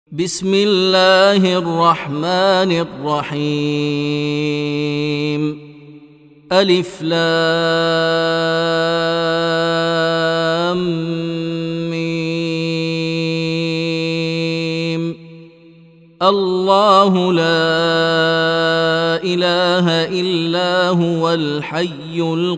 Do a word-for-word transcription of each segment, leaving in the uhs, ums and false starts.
بسم الله الرحمن الرحيم. ألف لام ميم. الله لا إله إلا هو الحي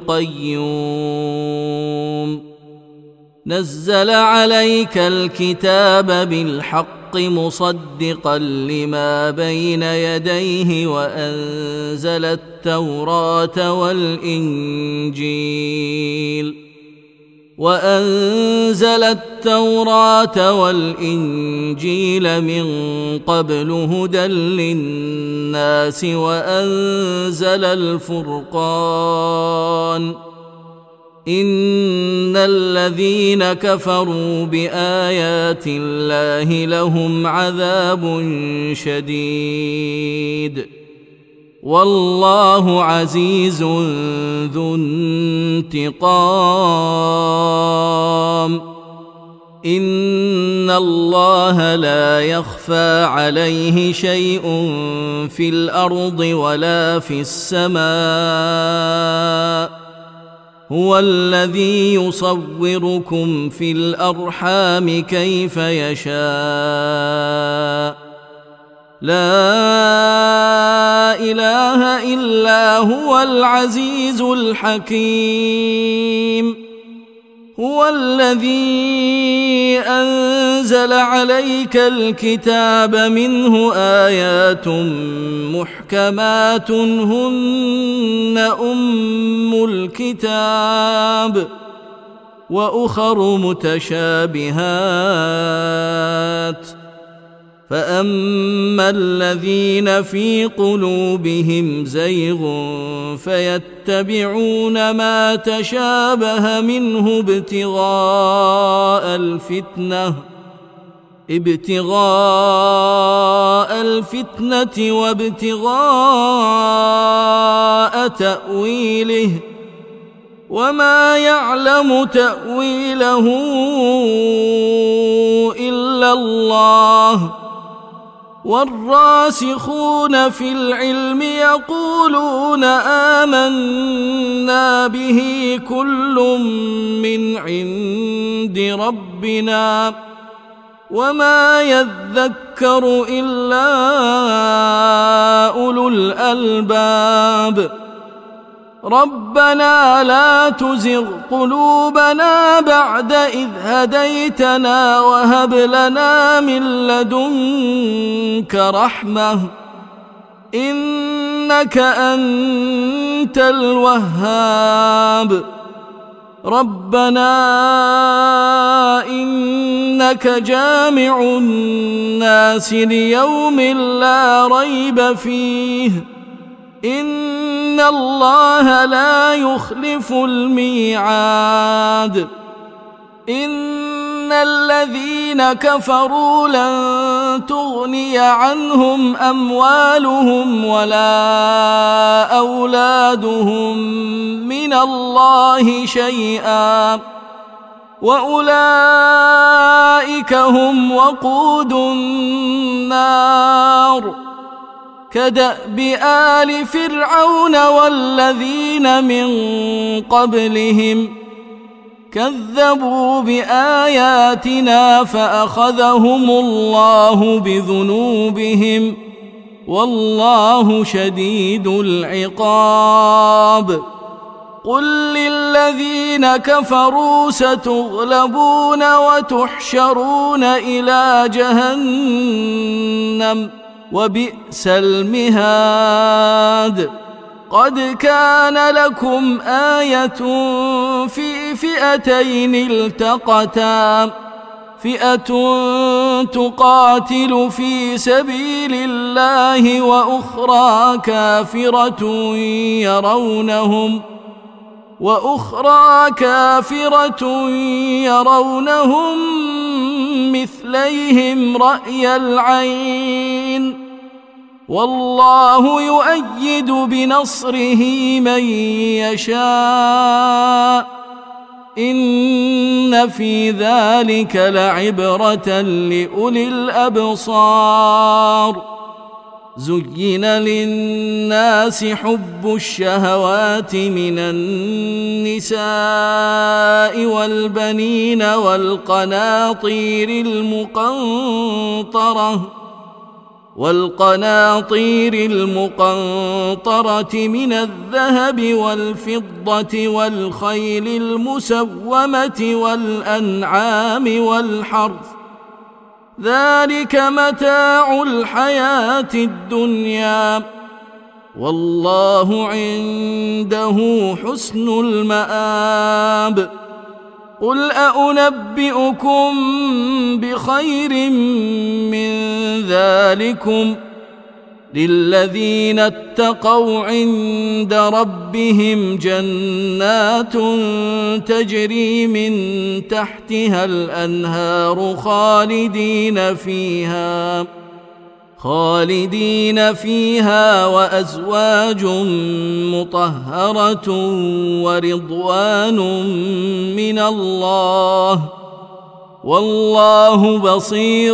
القيوم. نزل عليك الكتاب بالحق مصدقا لما بين يديه وأنزل التوراة والإنجيل وأنزل التوراة والإنجيل من قبل هدى للناس وأنزل الفرقان. إن الذين كفروا بآيات الله لهم عذاب شديد والله عزيز ذو انتقام. إن الله لا يخفى عليه شيء في الأرض ولا في السماء. هو الذي يصوركم في الأرحام كيف يشاء. لا إله إلا هو العزيز الحكيم. هو الذي أنزل عليك الكتاب منه آيات محكمات هن أم الكتاب وأخر متشابهات. فأما الذين في قلوبهم زيغ فيتبعون ما تشابه منه ابتغاء الفتنة ابتغاء الفتنة وابتغاء تأويله وما يعلم تأويله إلا الله. والراسخون في العلم يقولون آمنا به كل من عند ربنا وما يذكر إلا أولو الألباب. ربنا لا تزغ قلوبنا بعد إذ هديتنا وهب لنا من لدنك رحمة إنك أنت الوهاب. ربنا إنك جامع الناس ليوم لا ريب فيه إن الله لا يخلف الميعاد. إن الذين كفروا لن تغني عنهم أموالهم ولا أولادهم من الله شيئا وأولئك هم وقود النار. كدأب آل فرعون والذين من قبلهم كذبوا بآياتنا فأخذهم الله بذنوبهم والله شديد العقاب. قل للذين كفروا ستغلبون وتحشرون إلى جهنم وبئس المهاد. قد كان لكم آية في فئتين التقتا فئة تقاتل في سبيل الله وأخرى كافرة يرونهم وأخرى كافرة يرونهم مثليهم رأي العين والله يؤيد بنصره من يشاء إن في ذلك لعبرة لأولي الأبصار. زين للناس حب الشهوات من النساء والبنين والقناطير المقنطرة والقناطير المقنطرة من الذهب والفضة والخيل المسومة والأنعام والحرث، ذلك متاع الحياة الدنيا، والله عنده حسن المآب. قل أنبئكم بخير من ذلكم للذين اتقوا عند ربهم جنات تجري من تحتها الأنهار خالدين فيها خالدين فيها وأزواج مطهرة ورضوان من الله، والله بصير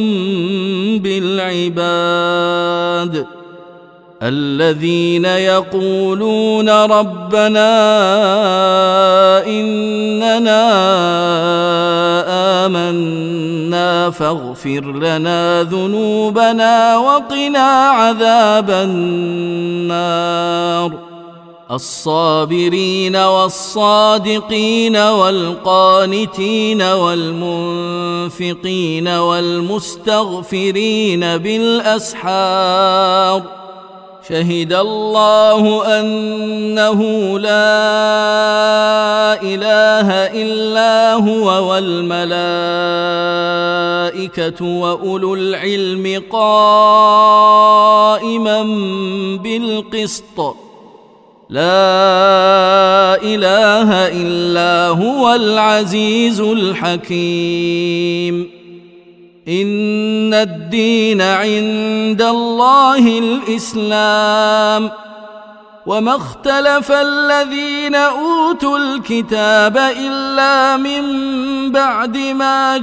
بالعباد. الذين يقولون ربنا إننا آمنا فاغفر لنا ذنوبنا وقنا عذاب النار. الصابرين والصادقين والقانتين والمنفقين والمستغفرين بالأسحار. شهد الله أنه لا إله إلا هو والملائكة وأولو العلم قائما بالقسط. لا إله إلا هو العزيز الحكيم. إن الدين عند الله الإسلام، وما اختلف الذين أوتوا الكتاب إلا من بعد ما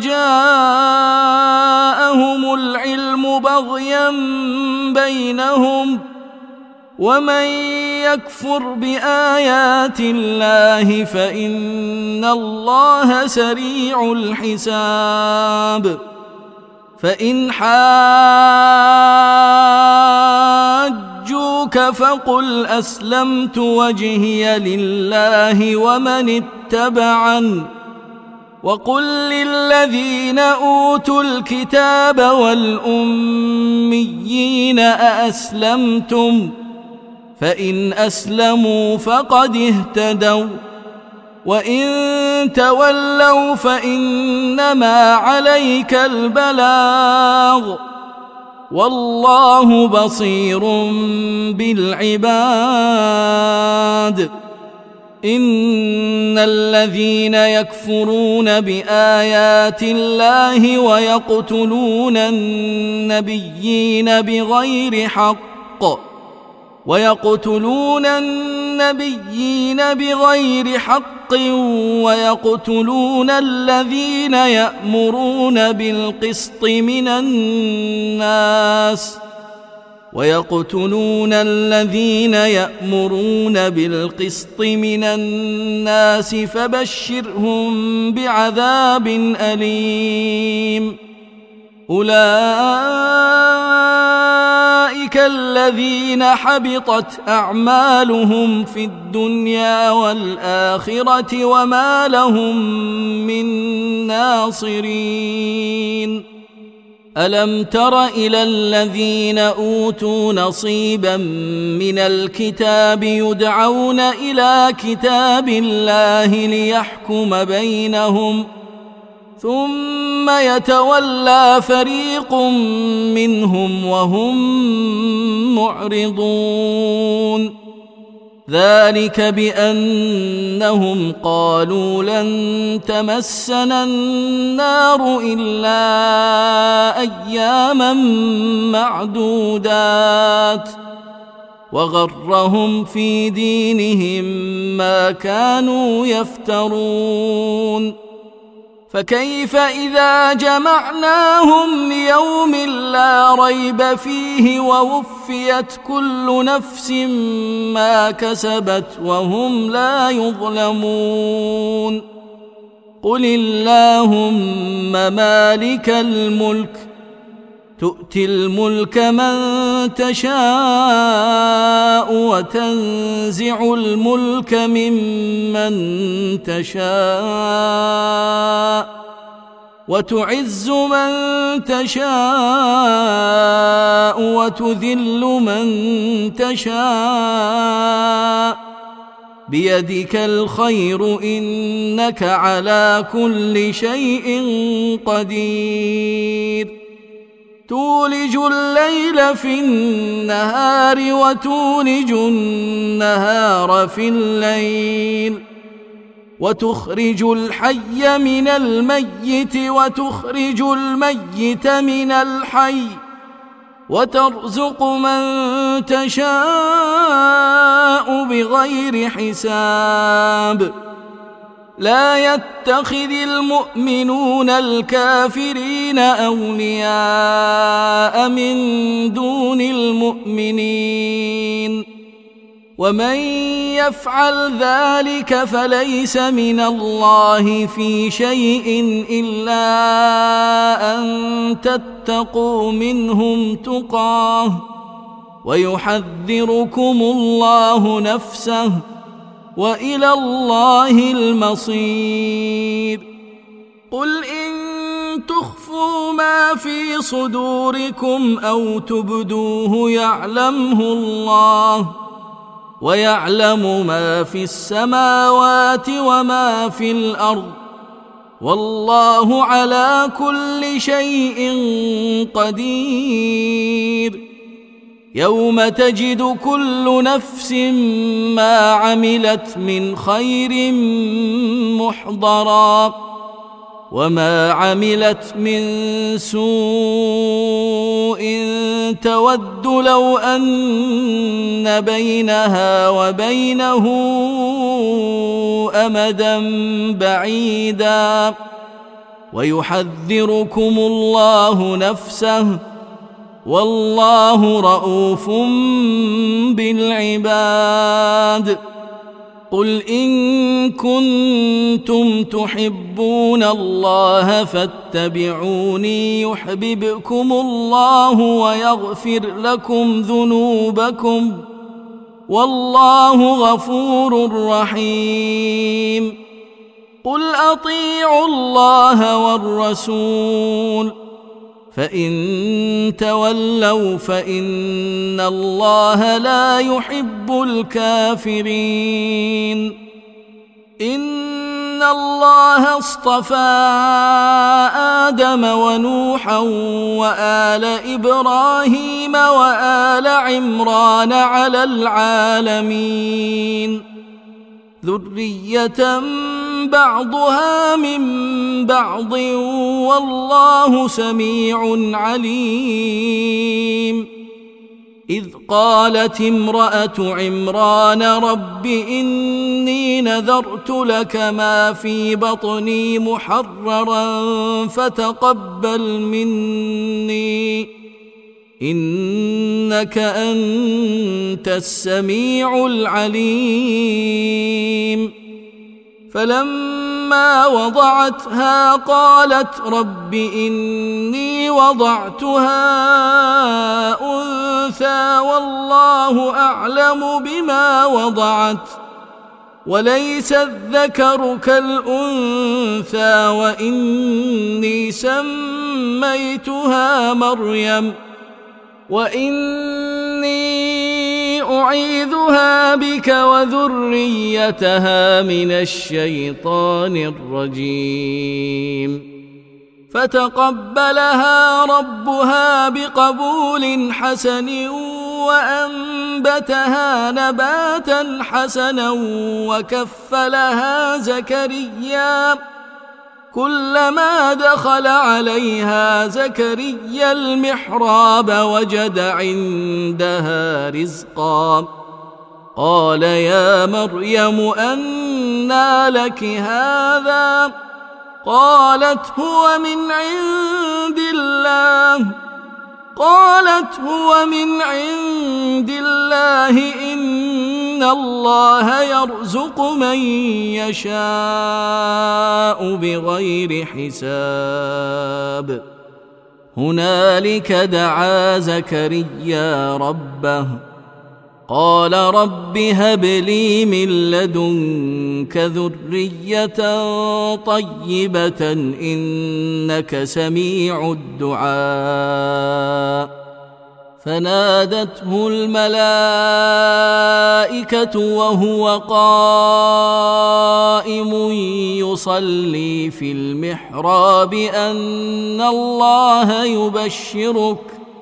جاءهم العلم بغيا بينهم، ومن يكفر بآيات الله فإن الله سريع الحساب. فإن حاجوك فقل أسلمت وجهي لله ومن اتبعن، وقل للذين أوتوا الكتاب والأميين أأسلمتم؟ فإن أسلموا فقد اهتدوا، وإن تولوا فإنما عليك البلاغ، والله بصير بالعباد. إن الذين يكفرون بآيات الله ويقتلون النبيين بغير حق ويقتلون النبيين بغير حق ويقتلون الذين يأمرون بالقسط من الناس ويقتلون الذين يأمرون بالقسط من الناس فبشرهم بعذاب أليم. أولئك الذين حبطت أعمالهم في الدنيا والآخرة وما لهم من ناصرين. ألم تر إلى الذين أوتوا نصيبا من الكتاب يدعون إلى كتاب الله ليحكم بينهم ثم يتولى فريق منهم وهم معرضون. ذلك بأنهم قالوا لن تمسنا النار إلا أياما معدودات وغرهم في دينهم ما كانوا يفترون فكيف إذا جمعناهم ليوم لا ريب فيه ووفيت كل نفس ما كسبت وهم لا يظلمون قل اللهم مالك الملك تؤتي الملك من تشاء وتنزع الملك ممن تشاء وتعز من تشاء وتذل من تشاء بيدك الخير إنك على كل شيء قدير تولج الليل في النهار وتولج النهار في الليل وتخرج الحي من الميت وتخرج الميت من الحي وترزق من تشاء بغير حساب لا يتخذ المؤمنون الكافرين أولياء من دون المؤمنين ومن يفعل ذلك فليس من الله في شيء إلا أن تتقوا منهم تقاه ويحذركم الله نفسه وإلى الله المصير قل إن تخفوا ما في صدوركم أو تبدوه يعلمه الله ويعلم ما في السماوات وما في الأرض والله على كل شيء قدير يوم تجد كل نفس ما عملت من خير محضرا وما عملت من سوء تود لو أن بينها وبينه أمدا بعيدا ويحذركم الله نفسه والله رؤوف بالعباد قل إن كنتم تحبون الله فاتبعوني يحببكم الله ويغفر لكم ذنوبكم والله غفور رحيم قل أطيعوا الله والرسول فإن تولوا فإن الله لا يحب الكافرين إن الله اصطفى آدم ونوحا وآل إبراهيم وآل عمران على العالمين ذرية بعضها من بعض والله سميع عليم إذ قالت امرأة عمران رب إني نذرت لك ما في بطني محررا فتقبل مني إنك أنت السميع العليم فلما وضعتها قالت رب إني وضعتها أنثى والله أعلم بما وضعت وليس الذكر كالأنثى وإني سميتها مريم وإني أعيذها بك وذريتها من الشيطان الرجيم فتقبلها ربها بقبول حسن وأنبتها نباتا حسنا وكفلها زكريا كلما دخل عليها زكريا المحراب وجد عندها رزقا قال يا مريم أنى لك هذا قالت هو من عند الله قالت هو من عند الله إن الله يرزق من يشاء بغير حساب هنالك دعا زكريا ربه قال رب هب لي من لدنك ذرية طيبة إنك سميع الدعاء فنادته الملائكة وهو قائم يصلي في المحراب أن الله يبشرك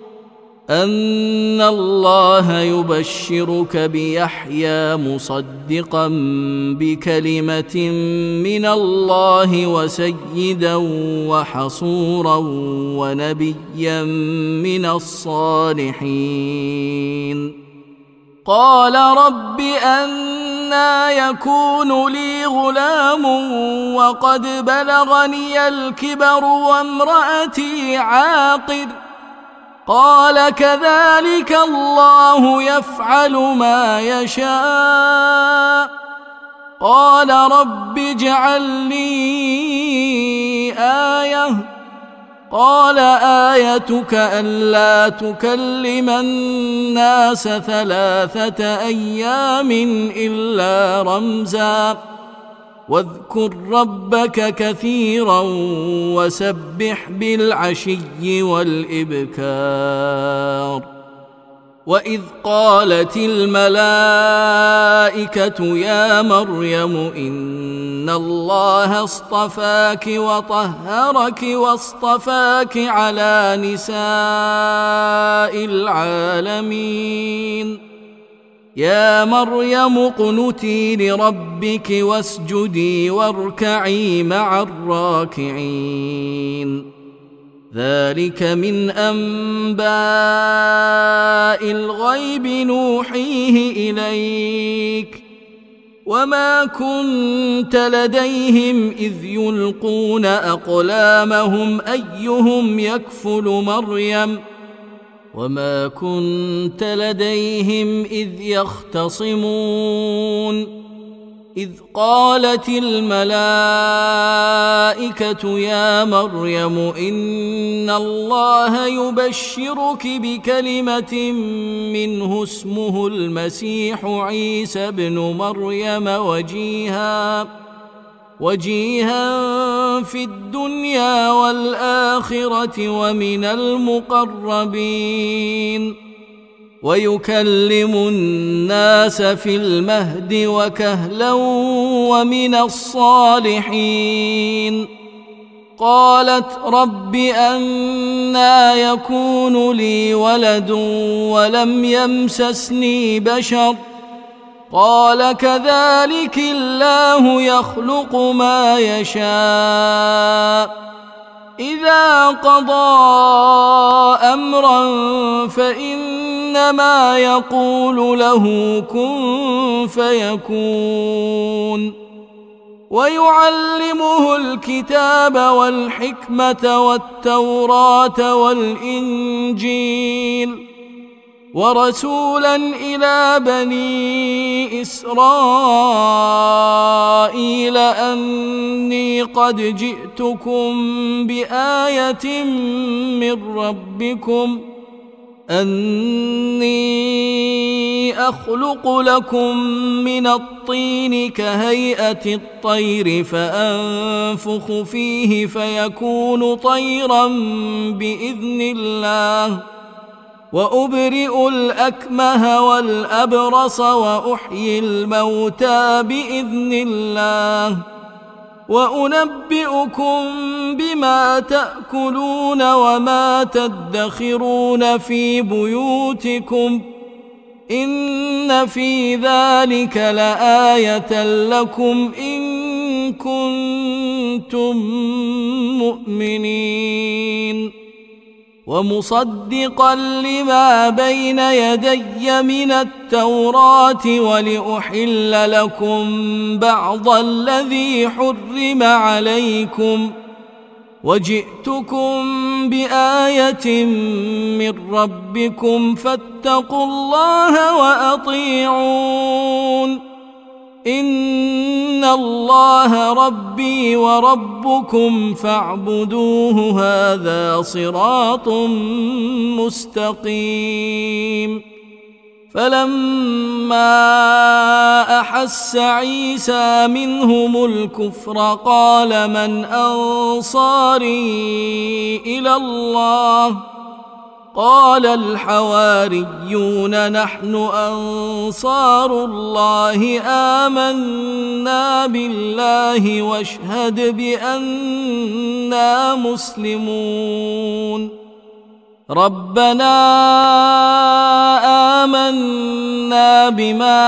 أن الله يبشرك بيحيى مصدقا بكلمة من الله وسيدا وحصورا ونبيا من الصالحين قال رب أنى يكون لي غلام وقد بلغني الكبر وامرأتي عاقر قال كذلك الله يفعل ما يشاء قال رب اجعل لي آية قال آيتك ألا تكلم الناس ثلاثة أيام إلا رمزا واذكر ربك كثيرا وسبح بالعشي والإبكار وإذ قالت الملائكة يا مريم إن الله اصطفاك وطهرك واصطفاك على نساء العالمين يا مريم اقنتي لربك واسجدي واركعي مع الراكعين ذلك من أنباء الغيب نوحيه إليك وما كنت لديهم إذ يلقون أقلامهم أيهم يكفل مريم وما كنت لديهم إذ يختصمون إذ قالت الملائكة يا مريم إن الله يبشرك بكلمة منه اسمه المسيح عيسى ابن مريم وجيها وجيها في الدنيا والآخرة ومن المقربين ويكلم الناس في المهد وكهلا ومن الصالحين قالت رب أنى يكون لي ولد ولم يمسسني بشر قال كذلك الله يخلق ما يشاء إذا قضى أمرا فإنما يقول له كن فيكون ويعلمه الكتاب والحكمة والتوراة والإنجيل ورسولا إلى بني إسرائيل أني قد جئتكم بآية من ربكم أني أخلق لكم من الطين كهيئة الطير فأنفخ فيه فيكون طيرا بإذن الله وأبرئ الأكمه والأبرص وأحيي الموتى بإذن الله وأنبئكم بما تأكلون وما تدخرون في بيوتكم إن في ذلك لآية لكم إن كنتم مؤمنين ومصدقا لما بين يدي من التوراة ولأحل لكم بعض الذي حرم عليكم وجئتكم بآية من ربكم فاتقوا الله وأطيعون إن الله ربي وربكم فاعبدوه هذا صراط مستقيم فلما أحس عيسى منهم الكفر قال من أنصاري إلى الله قال الحواريون نحن أنصار الله آمنا بالله واشهد بأننا مسلمون ربنا آمنا بما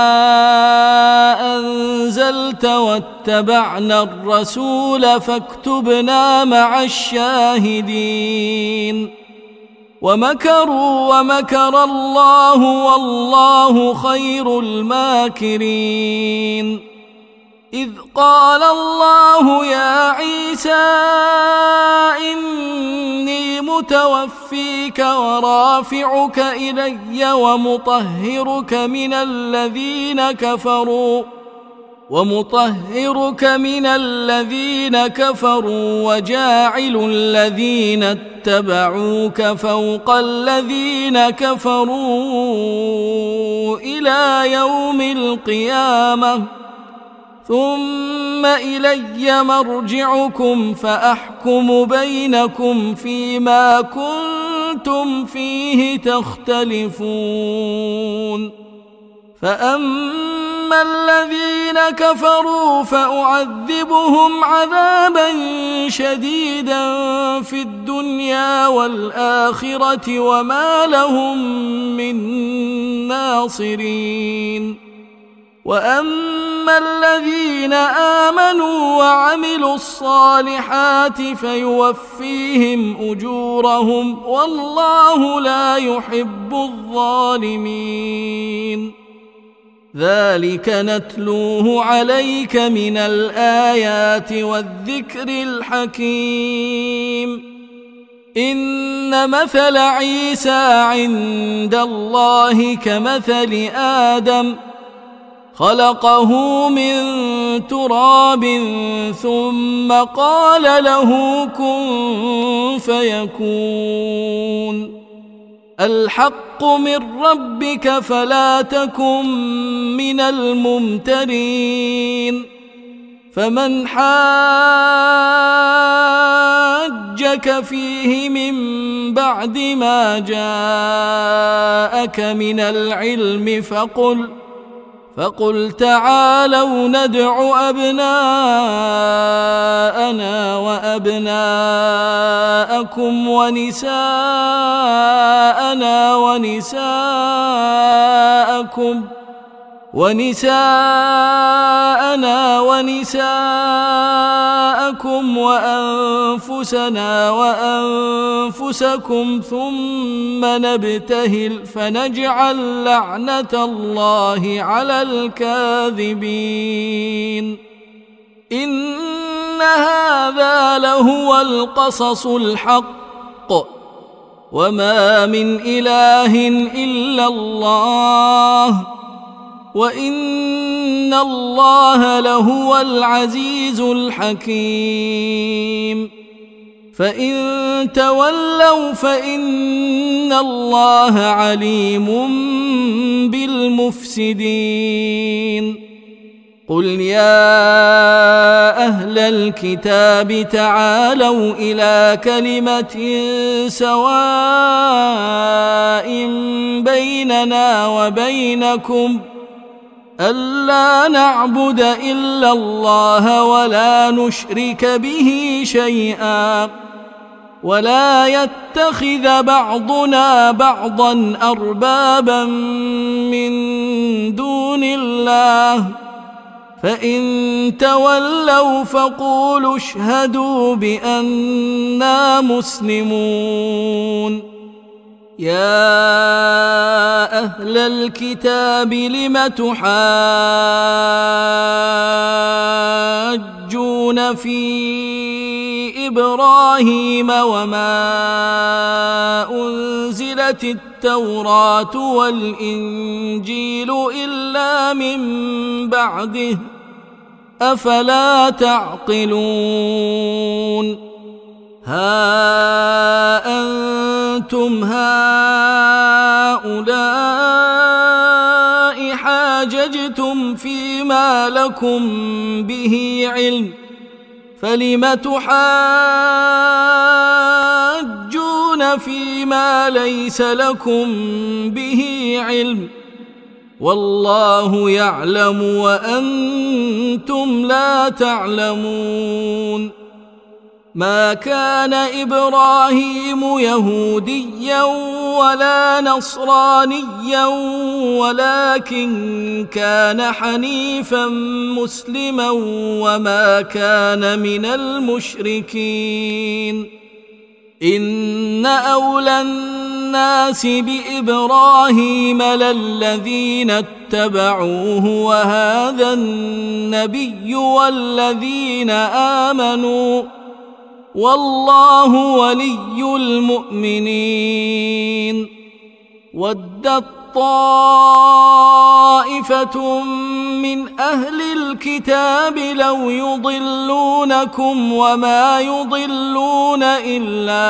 أنزلت واتبعنا الرسول فاكتبنا مع الشاهدين ومكروا ومكر الله والله خير الماكرين إذ قال الله يا عيسى إني متوفيك ورافعك إلي ومطهرك من الذين كفروا ومطهرك من الذين كفروا وجاعل الذين اتبعوك فوق الذين كفروا إلى يوم القيامة ثم إلي مرجعكم فأحكم بينكم فيما كنتم فيه تختلفون فأما الذين كفروا فأعذبهم عذابا شديدا في الدنيا والآخرة وما لهم من ناصرين وأما الذين آمنوا وعملوا الصالحات فيوفيهم أجورهم والله لا يحب الظالمين ذلك نتلوه عليك من الآيات والذكر الحكيم إن مثل عيسى عند الله كمثل آدم خلقه من تراب ثم قال له كن فيكون الحق من ربك فلا تكن من الممترين فمن حاجك فيه من بعد ما جاءك من العلم فقل فقل تعالوا ندع أبناءنا وأبناءكم ونساءنا ونساءكم ونساءنا ونساءكم وأنفسنا وأنفسكم ثم نبتهل فنجعل لعنة الله على الكاذبين إن هذا لهو القصص الحق وما من إله إلا الله وإن الله لهو العزيز الحكيم فإن تولوا فإن الله عليم بالمفسدين قل يا أهل الكتاب تعالوا إلى كلمة سواء بيننا وبينكم ألا نعبد إلا الله ولا نشرك به شيئا ولا يتخذ بعضنا بعضا أربابا من دون الله فإن تولوا فقولوا اشهدوا بأننا مسلمون. يا أهل الكتاب لم تحاجون في إبراهيم وما أنزلت التوراة والإنجيل إلا من بعده أفلا تعقلون. ها أنتم هؤلاء حاججتم فيما لكم به علم فلم تحاجون فيما ليس لكم به علم والله يعلم وأنتم لا تعلمون. ما كان إبراهيم يهوديا ولا نصرانيا ولكن كان حنيفا مسلما وما كان من المشركين. إن أولى الناس بإبراهيم للذين اتبعوه وهذا النبي والذين آمنوا والله ولي المؤمنين. ودت طائفة من أهل الكتاب لو يضلونكم وما يضلون إلا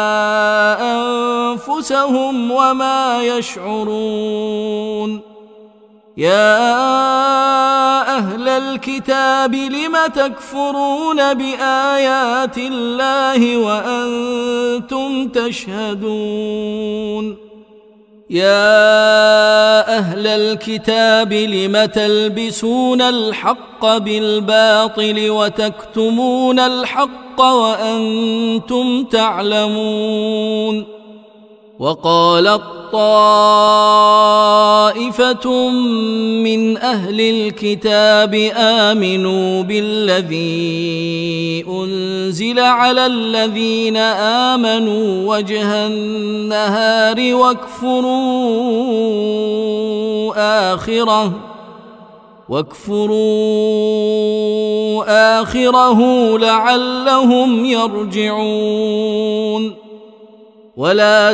أنفسهم وما يشعرون. يا أهل الكتاب لم تكفرون بآيات الله وأنتم تشهدون. يا أهل الكتاب لم تلبسون الحق بالباطل وتكتمون الحق وأنتم تعلمون. وقالت طائفة من أهل الكتاب آمنوا بالذي أنزل على الذين آمنوا وجه النهار واكفروا آخره واكفروا آخره لعلهم يرجعون. ولا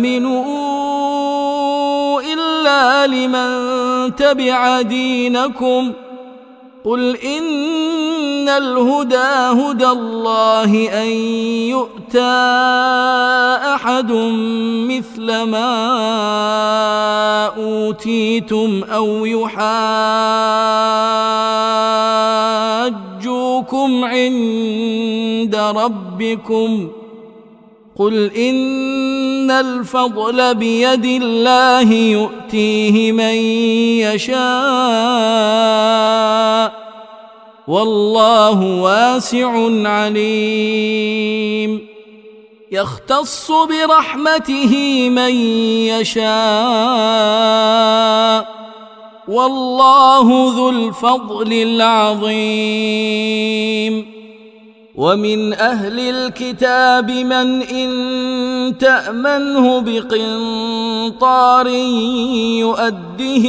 تؤمنوا إلا لمن تبع دينكم قل إن الهدى هدى الله أن يؤتى أحد مثل ما أوتيتم أو يحاجوكم عند ربكم قل إن الفضل بيد الله يؤتيه من يشاء والله واسع عليم. يختص برحمته من يشاء والله ذو الفضل العظيم. ومن أهل الكتاب من إن تأمنه بقنطار يؤده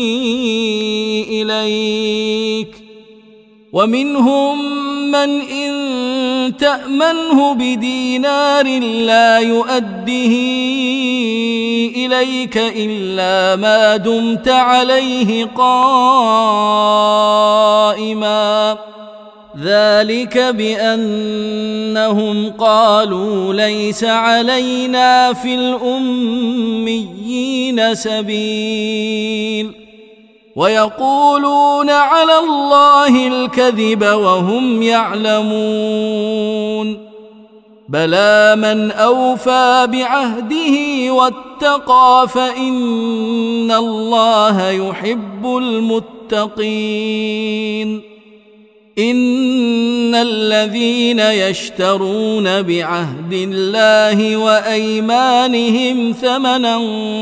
إليك ومنهم من إن تأمنه بدينار لا يؤده إليك إلا ما دمت عليه قائما ذلك بأنهم قالوا ليس علينا في الأميين سبيل ويقولون على الله الكذب وهم يعلمون. بلى من أوفى بعهده واتقى فإن الله يحب المتقين. إن الذين يشترون بعهد الله وأيمانهم ثمنا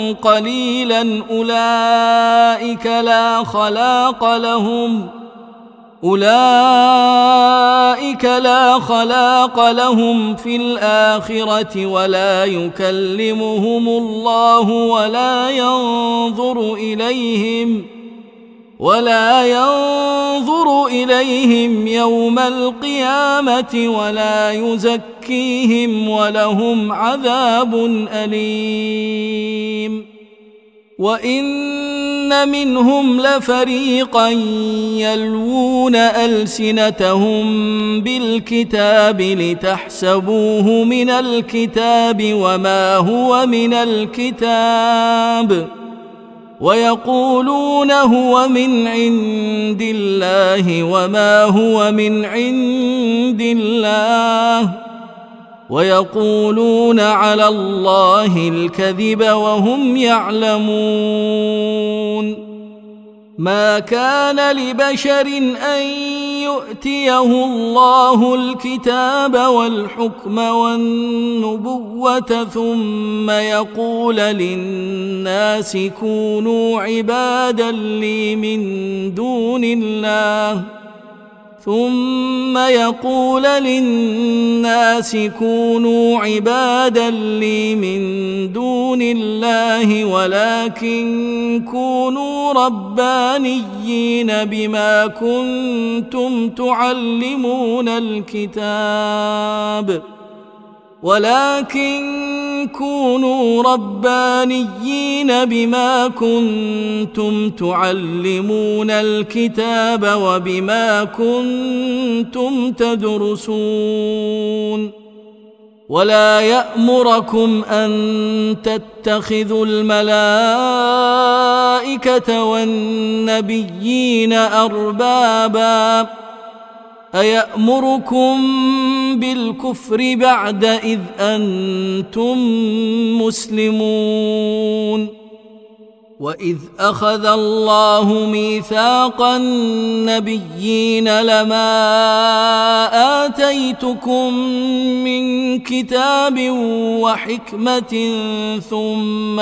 قليلا أولئك لا خلاق لهم أولئك لا خلاق لهم في الآخرة ولا يكلمهم الله ولا ينظر إليهم ولا ينظر إليهم يوم القيامة ولا يزكيهم ولهم عذاب أليم. وإن منهم لفريقا يلوون ألسنتهم بالكتاب لتحسبوه من الكتاب وما هو من الكتاب ويقولون هو من عند الله وما هو من عند الله ويقولون على الله الكذب وهم يعلمون. ما كان لبشر أن يؤتيه الله الكتاب والحكم والنبوة ثم يقول للناس كونوا عبادا لي من دون الله ثم يقول للناس كونوا عبادا لي من دون الله ولكن كونوا ربانيين بما كنتم تعلمون الكتاب ولكن كونوا ربانيين بما كنتم تعلمون الكتاب وبما كنتم تدرسون. ولا يأمركم أن تتخذوا الملائكة والنبيين أربابا أيأمركم بالكفر بعد إذ أنتم مسلمون. وإذ أخذ الله ميثاق النبيين لما آتيتكم من كتاب وحكمة ثم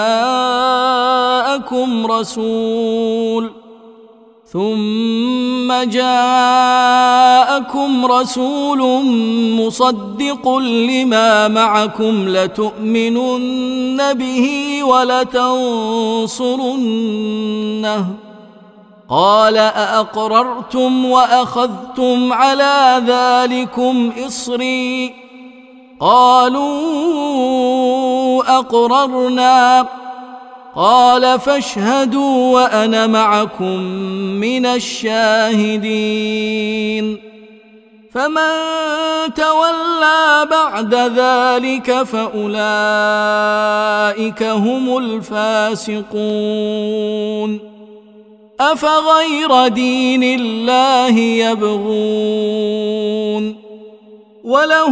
جاءكم رسول ثم جاءكم رسول مصدق لما معكم لتؤمنن به ولتنصرنه قال أأقررتم وأخذتم على ذلكم إصري قالوا أقررنا قال فاشهدوا وأنا معكم من الشاهدين. فمن تولى بعد ذلك فأولئك هم الفاسقون. أفغير دين الله يبغون وله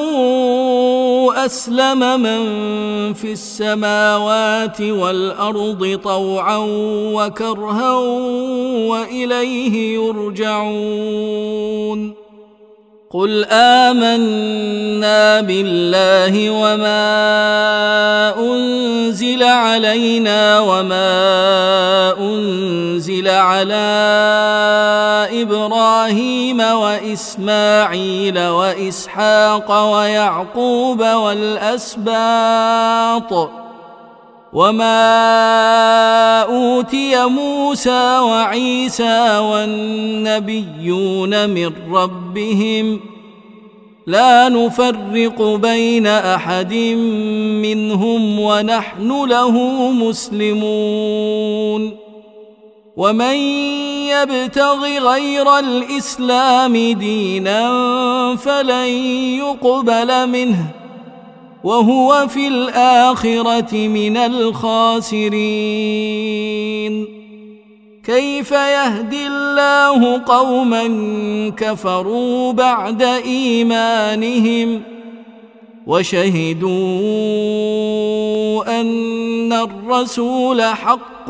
أسلم من في السماوات والأرض طوعا وكرها وإليه يرجعون. قل آمنا بالله وما أنزل علينا وما أنزل على إبراهيم وإسماعيل وإسحاق ويعقوب والأسباط وما أوتي موسى وعيسى والنبيون من ربهم لا نفرق بين أحد منهم ونحن له مسلمون. ومن يبتغ غير الإسلام دينا فلن يقبل منه وهو في الآخرة من الخاسرين. كيف يهدي الله قوما كفروا بعد إيمانهم وشهدوا أن الرسول حق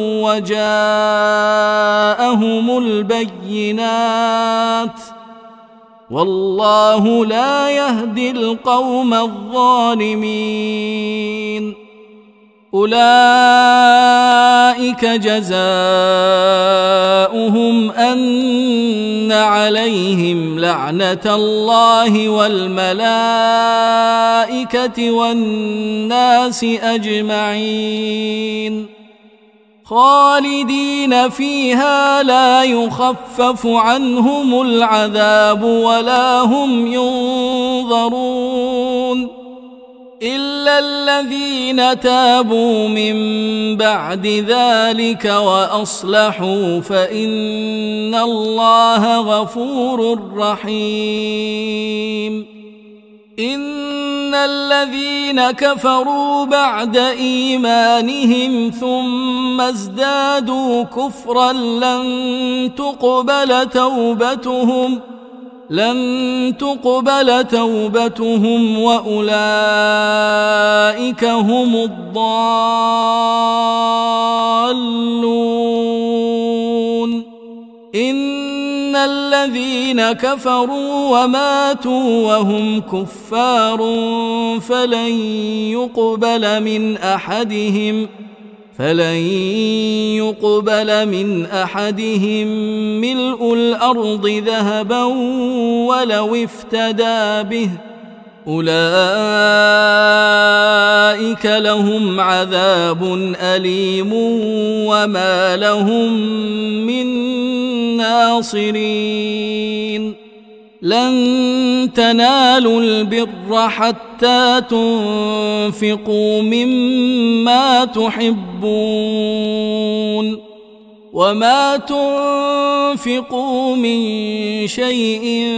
وجاءهم البينات والله لا يهدي القوم الظالمين. أولئك أولئك جزاؤهم أن عليهم لعنة الله والملائكة والناس أجمعين خالدين فيها لا يخفف عنهم العذاب ولا هم ينظرون إلا الذين تابوا من بعد ذلك وأصلحوا فإن الله غفور رحيم إن الذين كفروا بعد إيمانهم ثم ازدادوا كفرا لن تقبل توبتهم لن تقبل توبتهم وأولئك هم الضالون إن الذين كفروا وماتوا وهم كفار فلن يقبل من أحدهم فلن يقبل من أحدهم ملء الأرض ذهبا ولو افتدى به أولئك لهم عذاب أليم وما لهم من ناصرين لن تنالوا البر حتى تنفقوا مما تحبون وما تنفقوا من شيء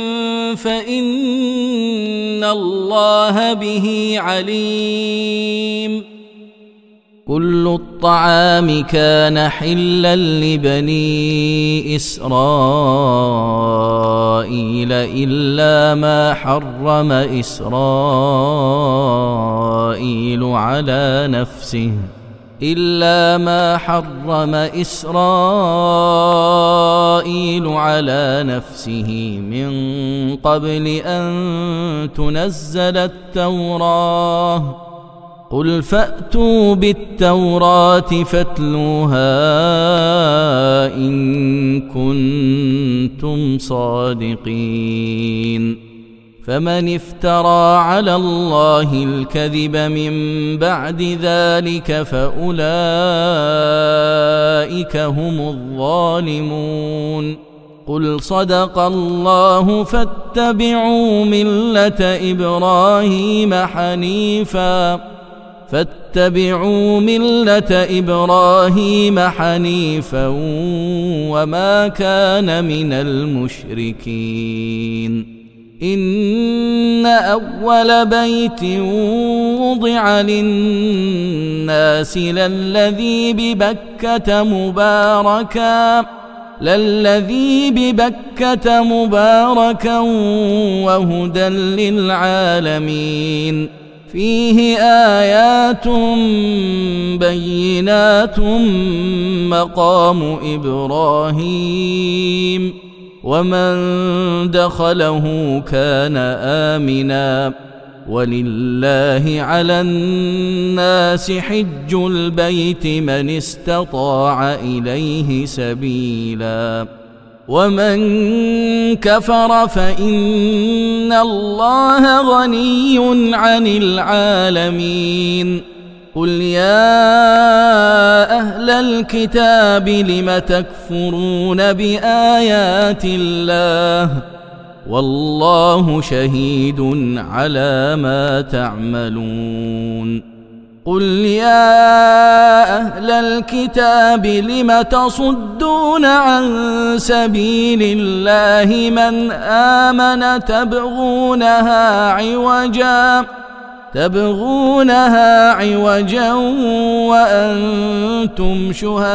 فإن الله به عليم كل الطعام كان حلا لبني إسرائيل إلا ما حرم إسرائيل على نفسه إلا ما حرم إسرائيل على نفسه من قبل أن تنزل التوراة قل فأتوا بالتوراة فاتلوها إن كنتم صادقين فمن افترى على الله الكذب من بعد ذلك فأولئك هم الظالمون قل صدق الله فاتبعوا ملة إبراهيم حنيفا فاتبعوا ملة إبراهيم حنيفا وما كان من المشركين إن أول بيت وضع للناس للذي ببكة مباركا للذي ببكة مباركا وهدى للعالمين فيه آيات بينات مقام إبراهيم ومن دخله كان آمنا ولله على الناس حج البيت من استطاع إليه سبيلا ومن كفر فإن الله غني عن العالمين قل يا أهل الكتاب لم تكفرون بآيات الله والله شهيد على ما تعملون قل يا أهل الكتاب لم تصدون عن سبيل الله من آمن تبغونها عوجا تبغونها عوجا وأنتم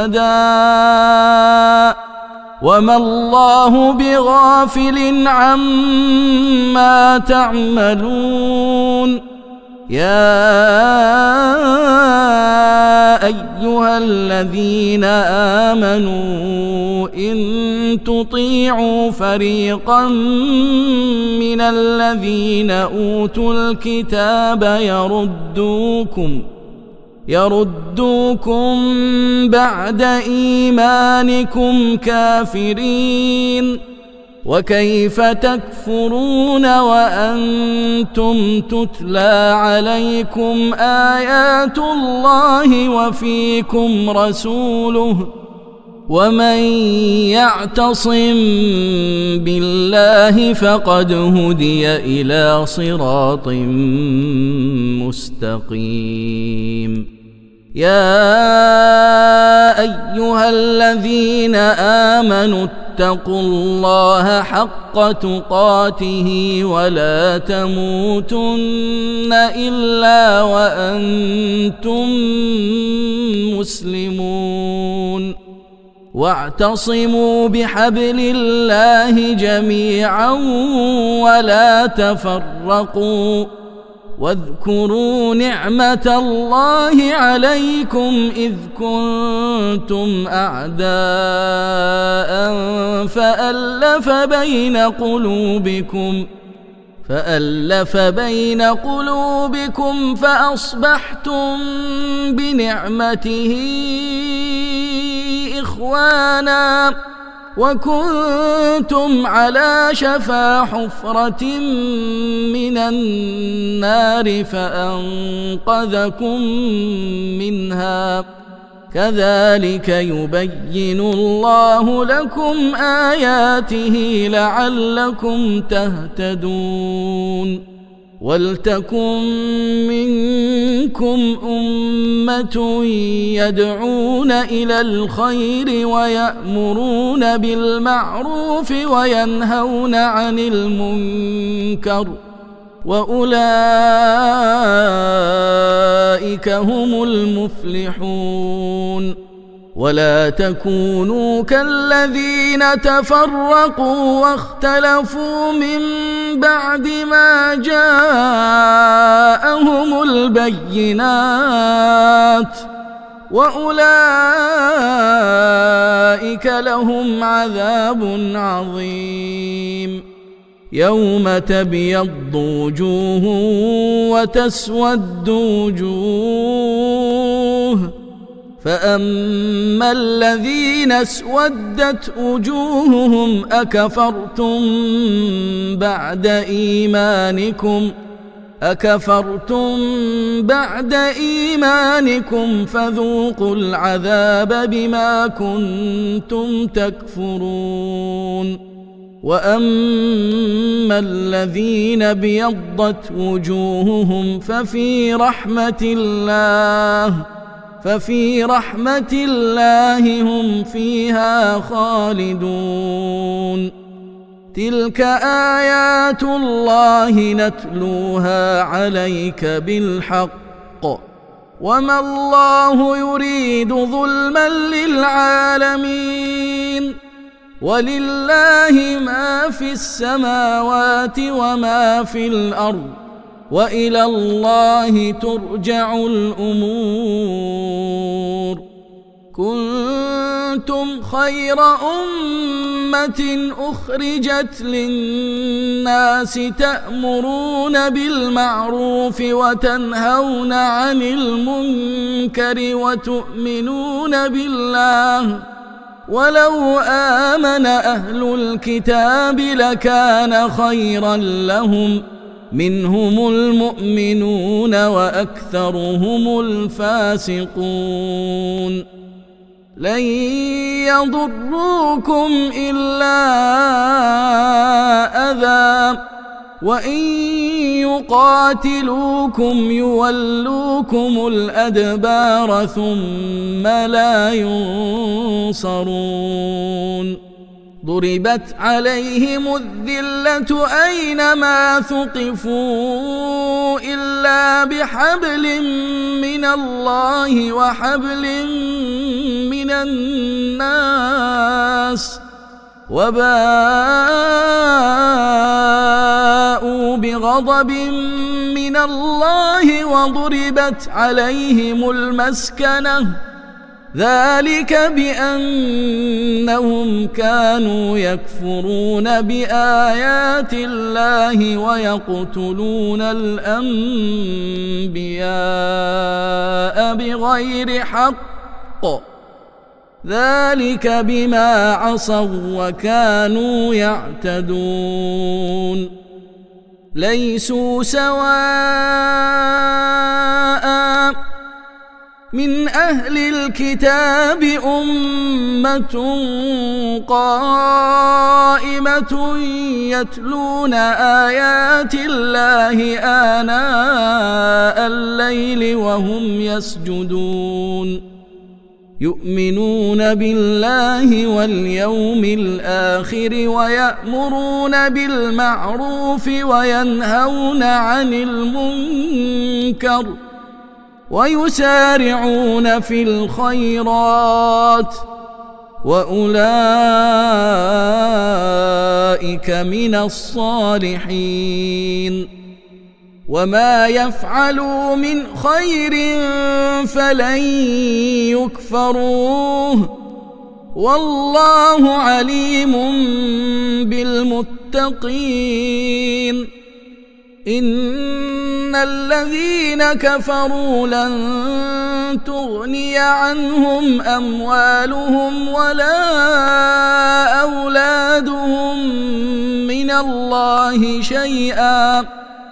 شهداء وما الله بغافل عما تعملون يا أيها الذين آمنوا إن تطيعوا فريقا من الذين أوتوا الكتاب يردوكم يردوكم بعد إيمانكم كافرين. وكيف تكفرون وأنتم تتلى عليكم آيات الله وفيكم رسوله؟ ومن يعتصم بالله فقد هدي إلى صراط مستقيم. يا أيها الذين آمنوا اتقوا الله حق تقاته ولا تموتن إلا وأنتم مسلمون. واعتصموا بحبل الله جميعا ولا تفرقوا. واذكروا نعمة الله عليكم إذ كنتم أعداء فألف بين قلوبكم فألف بين قلوبكم فأصبحتم بنعمته إخوانا وكنتم على شفا حفرة من النار فأنقذكم منها. كذلك يبين الله لكم آياته لعلكم تهتدون. ولتكن منكم أمة يدعون إلى الخير ويأمرون بالمعروف وينهون عن المنكر وأولئك هم المفلحون. ولا تكونوا كالذين تفرقوا واختلفوا من بعد ما جاءهم البينات وأولئك لهم عذاب عظيم. يوم تبيض وجوه وتسود وجوه فأما الذين اسودت وجوههم أكفرتم بعد إيمانكم أكفرتم بعد إيمانكم فذوقوا العذاب بما كنتم تكفرون. وأما الذين ابيضت وجوههم ففي رحمة الله ففي رحمة الله هم فيها خالدون. تلك آيات الله نتلوها عليك بالحق وما الله يريد ظلما للعالمين. ولله ما في السماوات وما في الأرض وإلى الله ترجع الأمور. كنتم خير أمة أخرجت للناس تأمرون بالمعروف وتنهون عن المنكر وتؤمنون بالله ولو آمن أهل الكتاب لكان خيرا لهم منهم المؤمنون وأكثرهم الفاسقون. لن يضروكم إلا أذى وإن يقاتلوكم يولوكم الأدبار ثم لا ينصرون. ضربت عليهم الذلة أينما ثقفوا إلا بحبل من الله وحبل من الناس وباءوا بغضب من الله وضربت عليهم المسكنة ذلك بأنهم كانوا يكفرون بآيات الله ويقتلون الأنبياء بغير حق ذلك بما عصوا وكانوا يعتدون ليسوا سواء من أهل الكتاب أمة قائمة يتلون آيات الله آناء الليل وهم يسجدون يؤمنون بالله واليوم الآخر ويأمرون بالمعروف وينهون عن المنكر ويسارعون في الخيرات وأولئك من الصالحين وما يفعلوا من خير فلن يكفروه والله عليم بالمتقين إن الذين كفروا لن تغني عنهم أموالهم ولا أولادهم من الله شيئا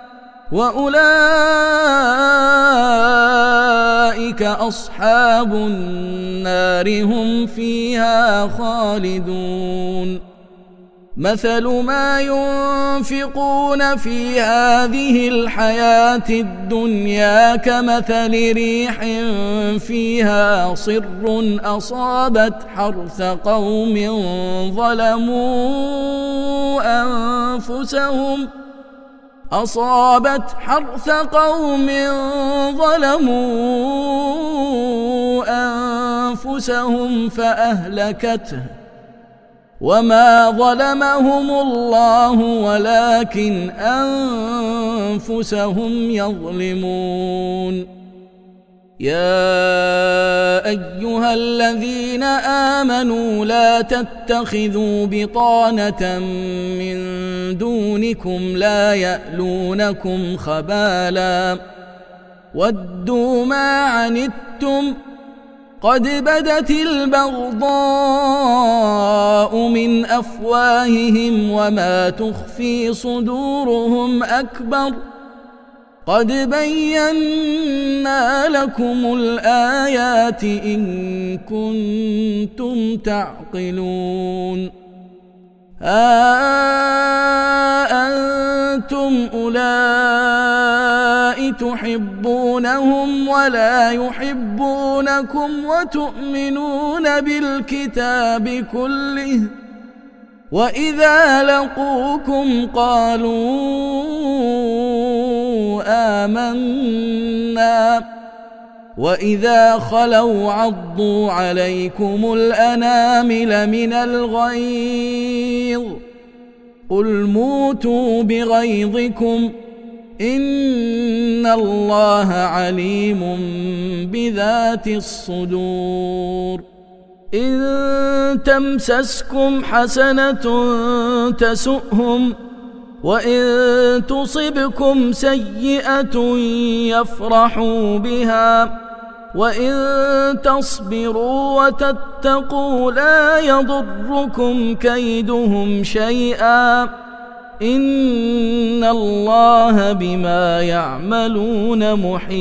وأولئك أصحاب النار هم فيها خالدون مثل ما ينفقون في هذه الحياة الدنيا كمثل ريح فيها صر أصابت حرث قوم ظلموا أنفسهم أصابت حرث قوم ظلموا أنفسهم فأهلكته وما ظلمهم الله ولكن أنفسهم يظلمون يا أيها الذين آمنوا لا تتخذوا بطانة من دونكم لا يألونكم خبالا ودوا ما عنتم قد بدت البغضاء من أفواههم وما تخفي صدورهم أكبر قد بينا لكم الآيات إن كنتم تعقلون ها أنتم أولئك تحبونهم ولا يحبونكم وتؤمنون بالكتاب كله وإذا لقوكم قالوا آمنا وإذا خلوا عضوا عليكم الأنامل من الغيظ قل موتوا بغيظكم إن الله عليم بذات الصدور إن تمسسكم حسنة تسؤهم وإن تصبكم سيئة يفرحوا بها وإن تصبروا وتتقوا لا يضركم كيدهم شيئا إن الله بما يعملون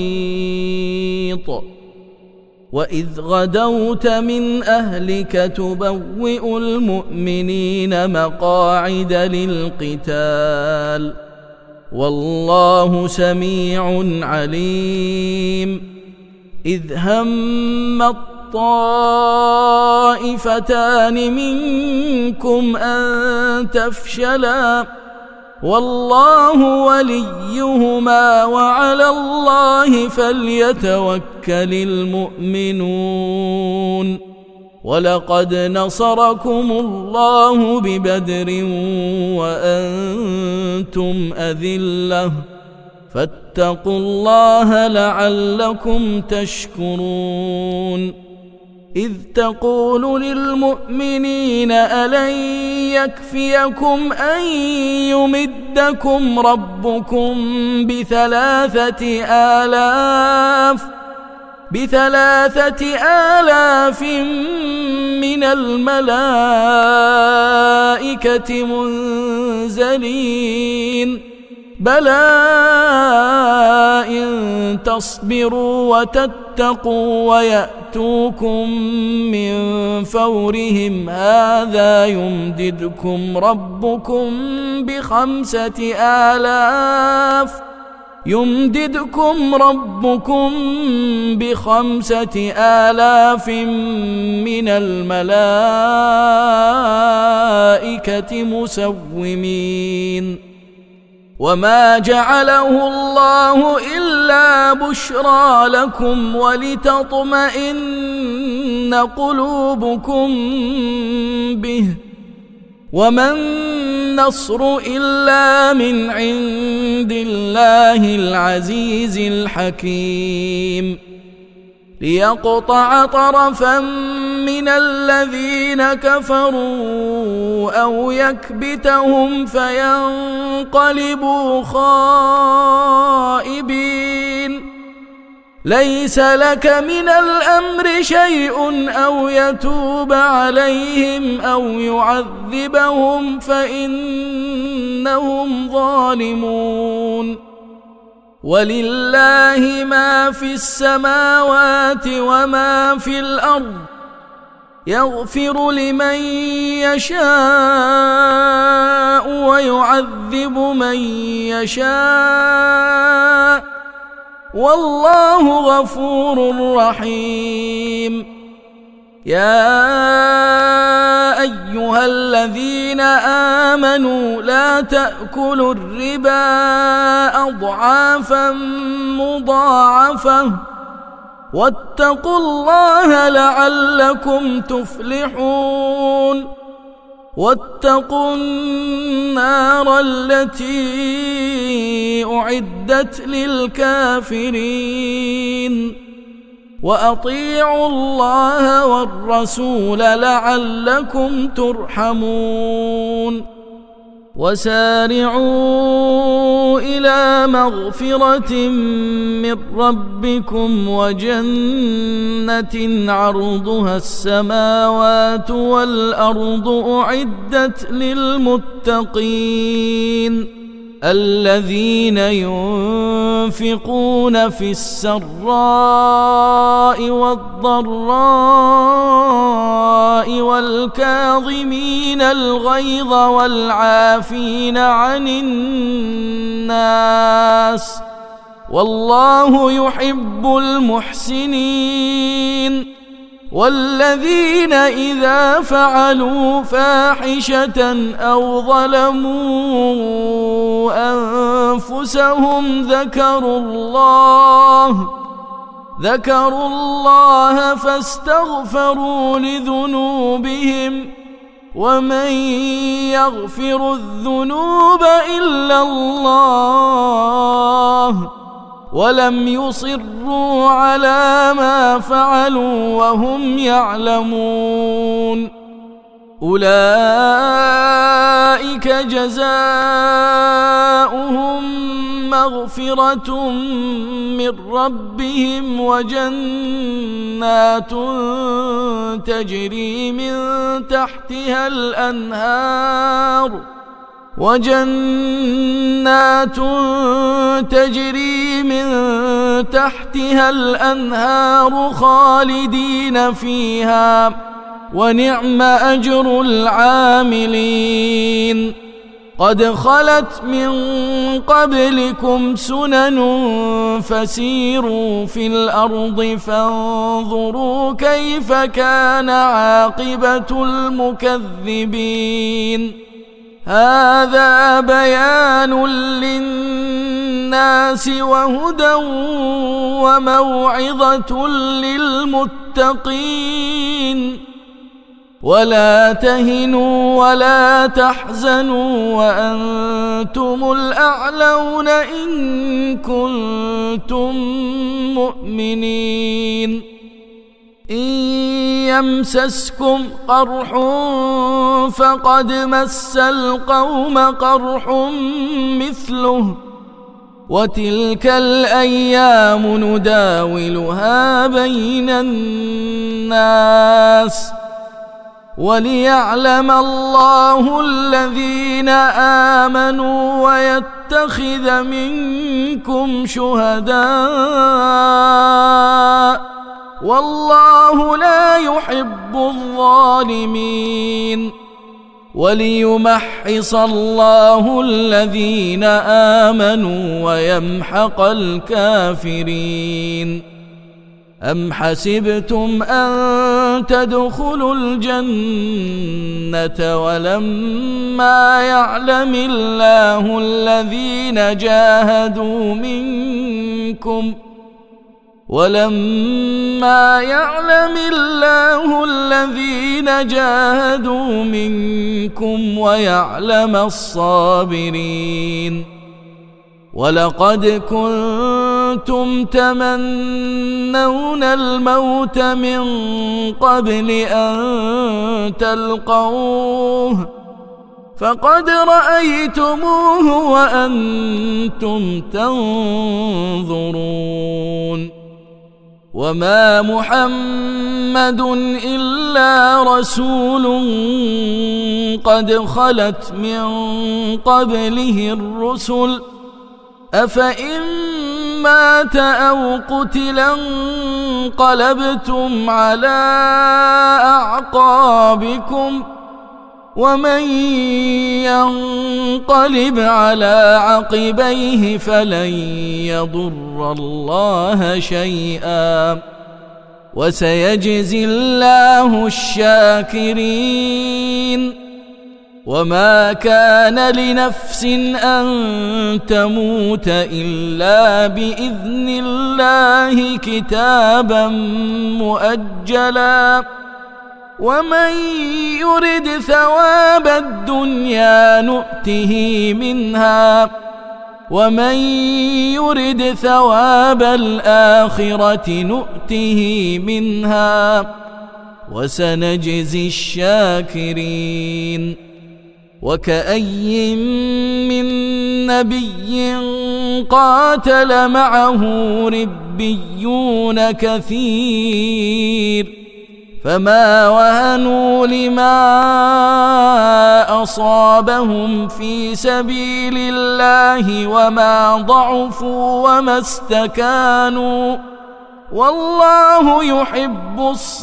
محيط وإذ غدوت من أهلك تبوئ المؤمنين مقاعد للقتال والله سميع عليم إذ هم الطائفتان منكم أن تفشلا والله وليهما وعلى الله فليتوكل المؤمنون ولقد نصركم الله ببدر وأنتم أذلة فاتقوا الله لعلكم تشكرون إذ تقول للمؤمنين ألن يكفيكم أن يمدكم ربكم بثلاثة آلاف بثلاثة آلاف من الملائكة منزلين بلى إن تصبروا وتتقوا ويأتوكم من فورهم هذا يمددكم ربكم بخمسة آلاف يمددكم ربكم بخمسة آلاف من الملائكة مسومين وما جعله الله إلا بشرى لكم ولتطمئن قلوبكم به وما النصر إلا من عند الله العزيز الحكيم ليقطع طرفا من الذين كفروا أو يكبتهم فينقلبوا خائبين ليس لك من الأمر شيء أو يتوب عليهم أو يعذبهم فإنهم ظالمون ولله ما في السماوات وما في الأرض يغفر لمن يشاء ويعذب من يشاء والله غفور رحيم يا أيها الذين آمنوا لا تأكلوا الربا أضعافا مضاعفة واتقوا الله لعلكم تفلحون واتقوا النار التي أعدت للكافرين وأطيعوا الله والرسول لعلكم ترحمون وسارعوا إلى مغفرة من ربكم وجنة عرضها السماوات والأرض أعدت للمتقين الذين ينفقون في السراء والضراء والكاظمين الغيظ والعافين عن الناس والله يحب المحسنين والذين إذا فعلوا فاحشة أو ظلموا أنفسهم ذكروا الله ذكروا الله فاستغفروا لذنوبهم ومن يغفر الذنوب إلا الله ولم يصروا على ما فعلوا وهم يعلمون أولئك جزاؤهم مغفرة من ربهم وجنات تجري من تحتها الأنهار وجنات تجري من تحتها الأنهار خالدين فيها ونعم أجر العاملين قد خلت من قبلكم سنن فسيروا في الأرض فانظروا كيف كان عاقبة المكذبين هذا بيان للناس وهدى وموعظة للمتقين ولا تهنوا ولا تحزنوا وأنتم الأعلون إن كنتم مؤمنين إن يمسسكم قرح فقد مس القوم قرح مثله وتلك الأيام نداولها بين الناس وليعلم الله الذين آمنوا ويتخذ منكم شهداء والله لا يحب الظالمين وليمحص الله الذين آمنوا ويمحق الكافرين. أم حسبتم أن تدخلوا الجنة ولما يعلم الله الذين جاهدوا منكم ولما يعلم الله الذين جاهدوا منكم ويعلم الصابرين. ولقد كنتم تمنون الموت من قبل أن تلقوه فقد رأيتموه وأنتم تنظرون. وما محمد إلا رسول قد خلت من قبله الرسل أفإن مات أو قتلا انقلبتم على أعقابكم ومن ينقلب على عقبيه فلن يضر الله شيئا وسيجزي الله الشاكرين. وما كان لنفس أن تموت إلا بإذن الله كتابا مؤجلا ومن يرد ثواب الدنيا نؤته منها ومن يرد ثواب الآخرة نؤته منها وسنجزي الشاكرين. وكأي من نبي قاتل معه ربيون كثير فما وهنوا لما أصابهم في سبيل الله وما ضعفوا وما استكانوا والله يحب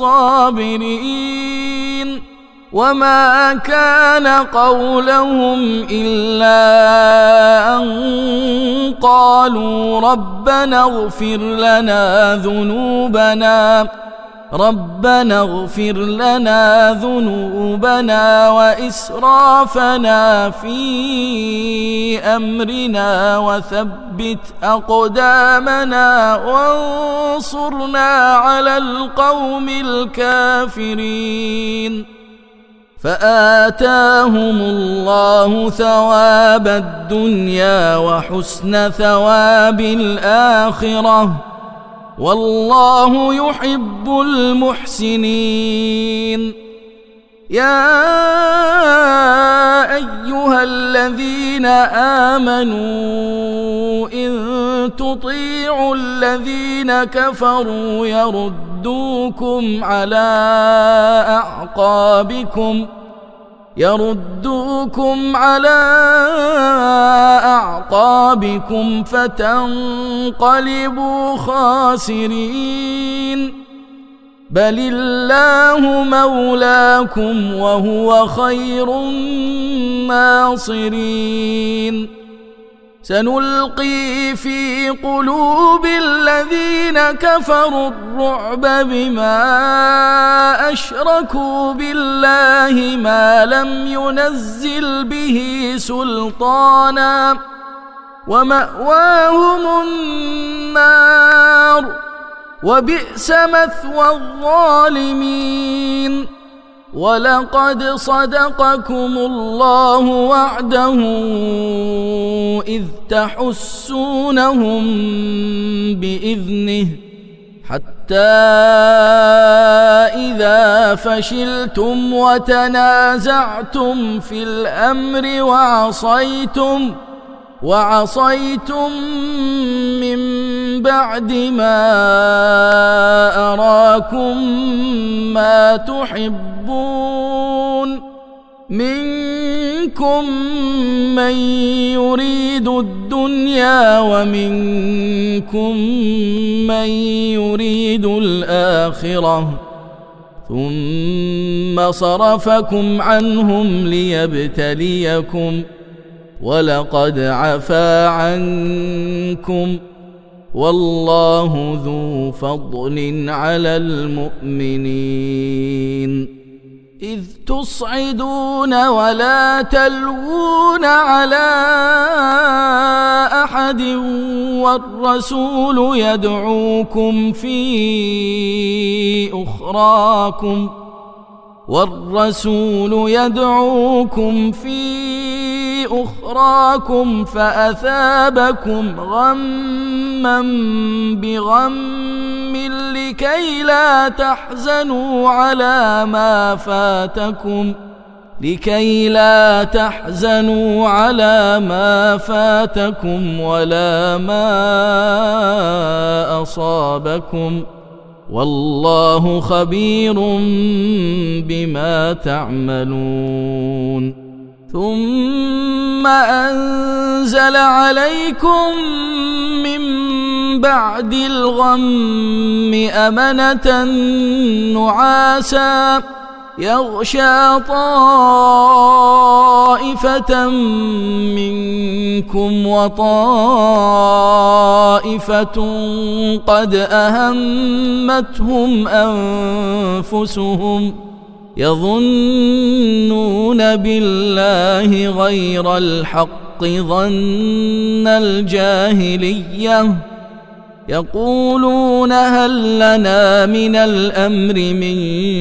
الصابرين. وما كان قولهم إلا أن قالوا ربنا اغفر لنا ذنوبنا ربنا اغفر لنا ذنوبنا وإسرافنا في أمرنا وثبت أقدامنا وانصرنا على القوم الكافرين. فآتاهم الله ثواب الدنيا وحسن ثواب الآخرة والله يحب المحسنين. يا أيها الذين آمنوا إن تطيعوا الذين كفروا يردوكم على أعقابكم يردوكم على أعقابكم فتنقلبوا خاسرين. بل الله مولاكم وهو خير الناصرين. سنلقي في قلوب الذين كفروا الرعب بما أشركوا بالله ما لم ينزل به سلطانا ومأواهم النار وبئس مثوى الظالمين. ولقد صدقكم الله وعده إذ تحسونهم بإذنه حتى إذا فشلتم وتنازعتم في الأمر وعصيتم وعصيتم من بعد ما أراكم ما تحبون منكم من يريد الدنيا ومنكم من يريد الآخرة ثم صرفكم عنهم ليبتليكم ولقد عفا عنكم والله ذو فضل على المؤمنين إذ تصعدون ولا تلوون على أحد والرسول يدعوكم في أخراكم والرسول يدعوكم في أخراكم فأثابكم غما بغم لكي لا تحزنوا على ما فاتكم لكي لا تحزنوا على ما فاتكم ولا ما أصابكم والله خبير بما تعملون ثم أنزل عليكم من بعد الغم أمنة نعاسا يغشى طائفة منكم وطائفة قد أهمتهم أنفسهم يظنون بالله غير الحق ظن الجاهلية يقولون هل لنا من الأمر من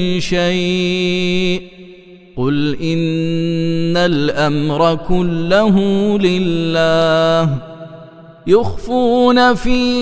شيء قل إن الأمر كله لله يخفون في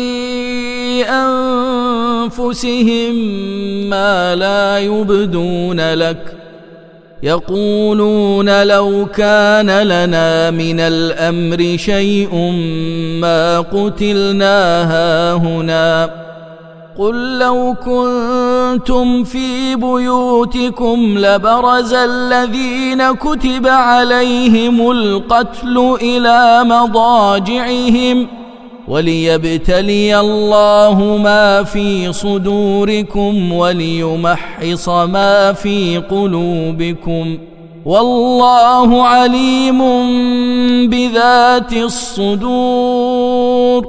أنفسهم ما لا يبدون لك يقولون لو كان لنا من الأمر شيء ما قتلنا هاهنا قل لو كنتم في بيوتكم لبرز الذين كتب عليهم القتل إلى مضاجعهم وليبتلي الله ما في صدوركم وليمحص ما في قلوبكم والله عليم بذات الصدور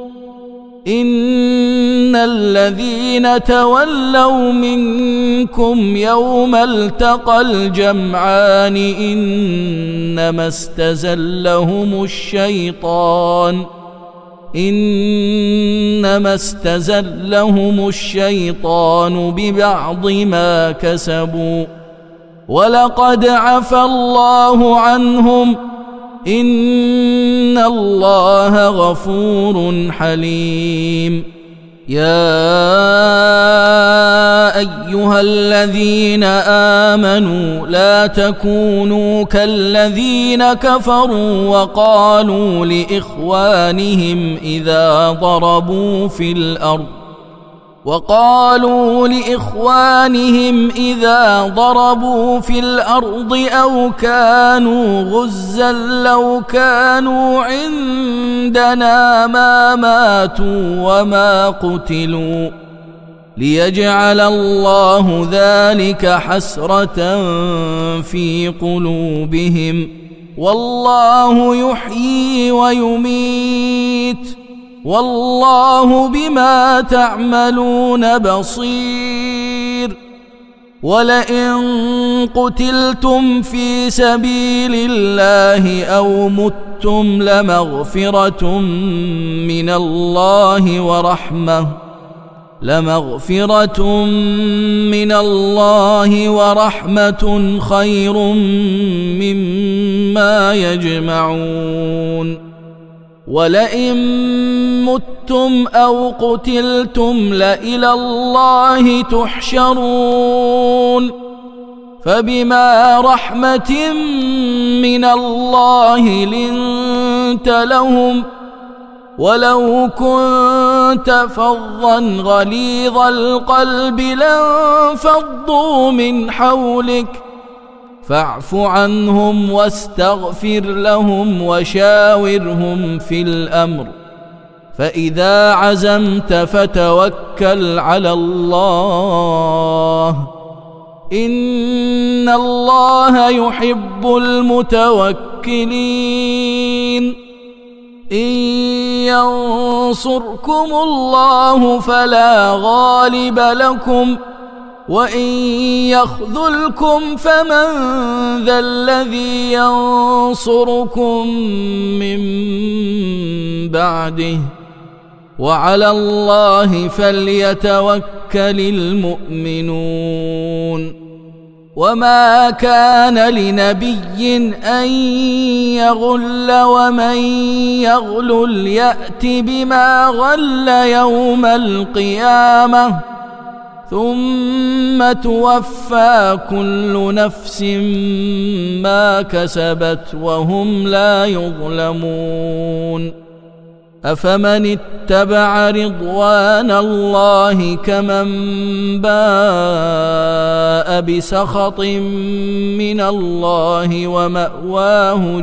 إن الذين تولوا منكم يوم التقى الجمعان إنما استزلهم الشيطان إنما استزلهم الشيطان ببعض ما كسبوا ولقد عفا الله عنهم إن الله غفور حليم يا أيها الذين آمنوا لا تكونوا كالذين كفروا وقالوا لإخوانهم إذا ضربوا في الأرض وقالوا لإخوانهم إذا ضربوا في الأرض أو كانوا غزا لو كانوا عندنا ما ماتوا وما قتلوا ليجعل الله ذلك حسرة في قلوبهم والله يحيي ويميت والله بما تعملون بصير ولئن قتلتم في سبيل الله أو متم لمغفرة من الله ورحمة لمغفرة من الله ورحمة خير مما يجمعون ولئن متم أو قتلتم لإلى الله تحشرون فبما رحمة من الله لنت لهم ولو كنت فظا غليظ القلب لانفضوا من حولك فاعف عنهم واستغفر لهم وشاورهم في الأمر فإذا عزمت فتوكل على الله إن الله يحب المتوكلين إن ينصركم الله فلا غالب لكم وإن يخذلكم فمن ذا الذي ينصركم من بعده وعلى الله فليتوكل المؤمنون وما كان لنبي أن يغل ومن يغلل يأت بما غل يوم القيامة ثم توفى كل نفس ما كسبت وهم لا يظلمون أفمن اتبع رضوان الله كمن باء بسخط من الله ومأواه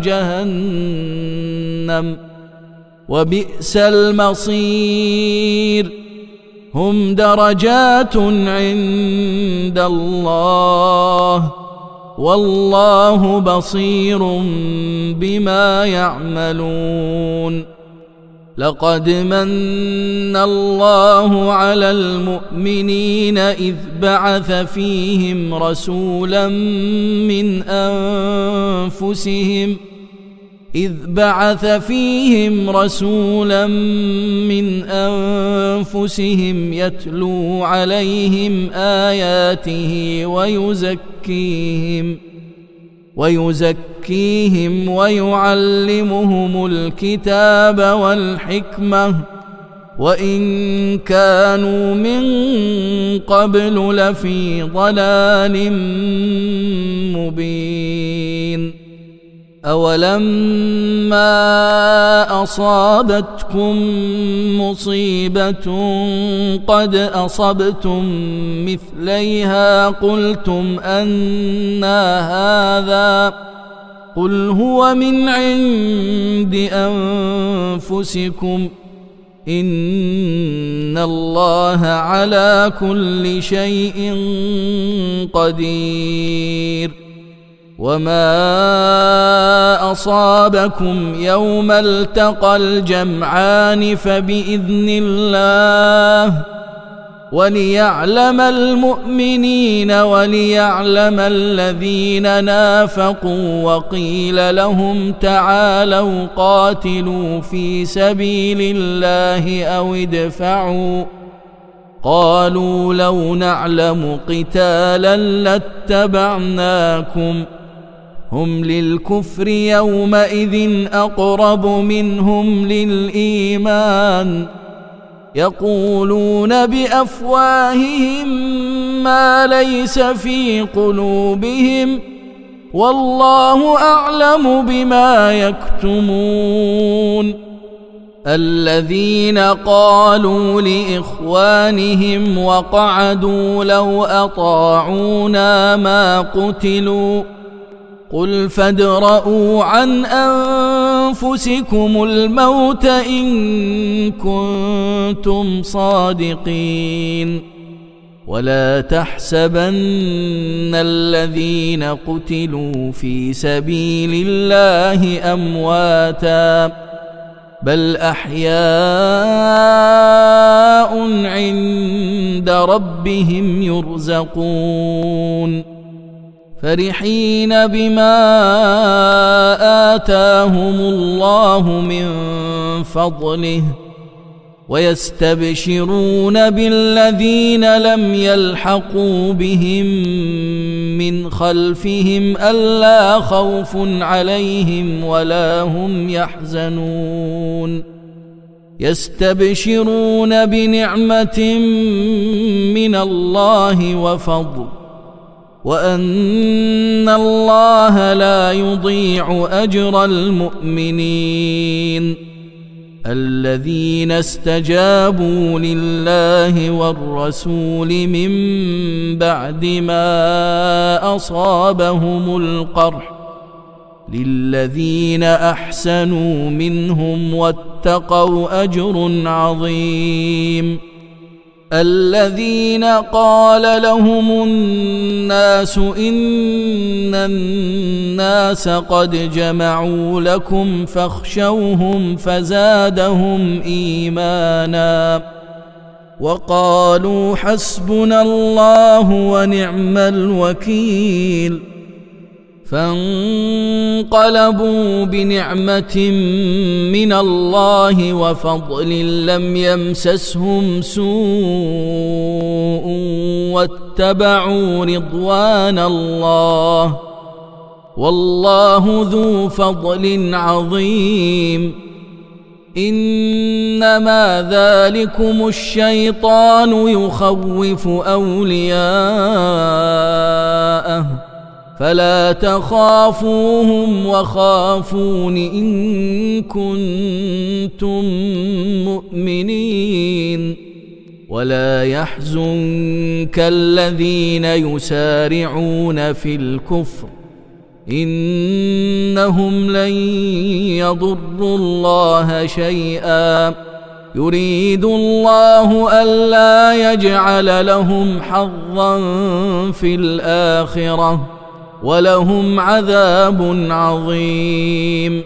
جهنم وبئس المصير هم درجات عند الله والله بصير بما يعملون لقد من الله على المؤمنين إذ بعث فيهم رسولا من أنفسهم إذ بعث فيهم رسولا من أنفسهم يتلو عليهم آياته ويزكيهم ويزكيهم ويعلمهم الكتاب والحكمة وإن كانوا من قبل لفي ضلال مبين أولما أصابتكم مصيبة قد أصبتم مثليها قلتم أنى هذا قل هو من عند أنفسكم إن الله على كل شيء قدير وما أصابكم يوم التقى الجمعان فبإذن الله وليعلم المؤمنين وليعلم الذين نافقوا وقيل لهم تعالوا قاتلوا في سبيل الله أو ادفعوا قالوا لو نعلم قتالا لاتبعناكم هم للكفر يومئذ أقرب منهم للإيمان يقولون بأفواههم ما ليس في قلوبهم والله أعلم بما يكتمون الذين قالوا لإخوانهم وقعدوا لو أطاعونا ما قتلوا قل فادرءوا عن أنفسكم الموت إن كنتم صادقين ولا تحسبن الذين قتلوا في سبيل الله أمواتا بل أحياء عند ربهم يرزقون فرحين بما آتاهم الله من فضله ويستبشرون بالذين لم يلحقوا بهم من خلفهم ألا خوف عليهم ولا هم يحزنون يستبشرون بنعمة من الله وفضل وأن الله لا يضيع أجر المؤمنين الذين استجابوا لله والرسول من بعد ما أصابهم القرح للذين أحسنوا منهم واتقوا أجر عظيم الذين قال لهم الناس إن الناس قد جمعوا لكم فاخشوهم فزادهم إيمانا وقالوا حسبنا الله ونعم الوكيل فانقلبوا بنعمة من الله وفضل لم يمسسهم سوء واتبعوا رضوان الله والله ذو فضل عظيم إنما ذلكم الشيطان يخوف أولياءه فلا تخافوهم وخافون إن كنتم مؤمنين ولا يحزنك الذين يسارعون في الكفر إنهم لن يضروا الله شيئا يريد الله ألا يجعل لهم حظا في الآخرة ولهم عذاب عظيم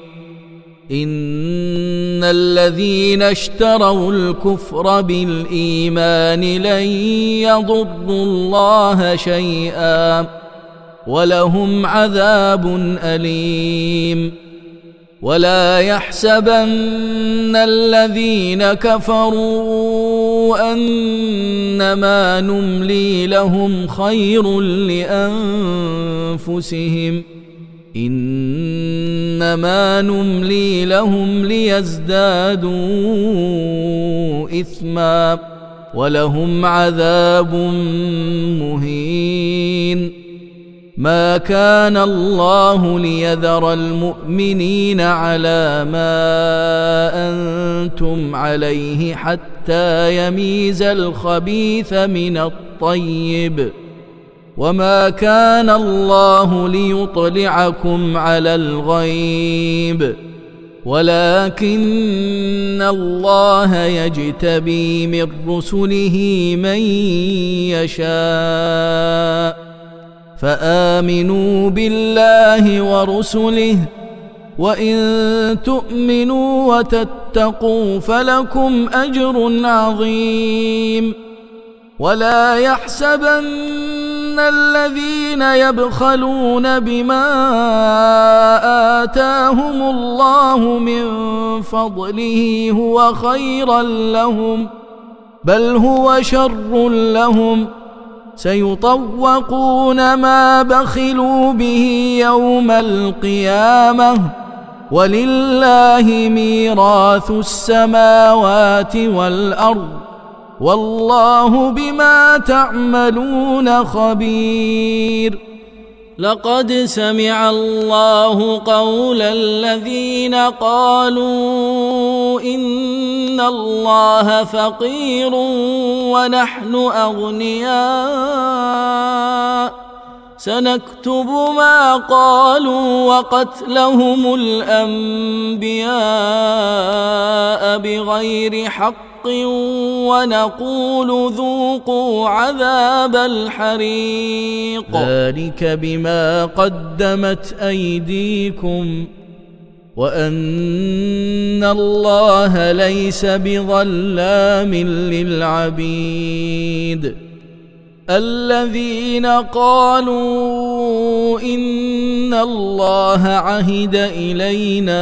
إن الذين اشتروا الكفر بالإيمان لن يضروا الله شيئا ولهم عذاب أليم ولا يحسبن الذين كفروا أنما نملي لهم خير لأنفسهم إنما نملي لهم ليزدادوا إثما ولهم عذاب مهين ما كان الله ليذر المؤمنين على ما أنتم عليه حتى يميز الخبيث من الطيب وما كان الله ليطلعكم على الغيب ولكن الله يجتبي من رسله من يشاء فآمنوا بالله ورسله وإن تؤمنوا وتتقوا فلكم أجر عظيم ولا يحسبن الذين يبخلون بما آتاهم الله من فضله هو خيرا لهم بل هو شر لهم سيطوقون ما بخلوا به يوم القيامة ولله ميراث السماوات والأرض والله بما تعملون خبير لقد سمع الله قول الذين قالوا إن الله فقير ونحن أغنياء سنكتب ما قالوا وقتلهم الأنبياء بغير حق ونقول ذوقوا عذاب الحريق ذلك بما قدمت أيديكم وأن الله ليس بظلام للعبيد الذين قالوا إن الله عهد إلينا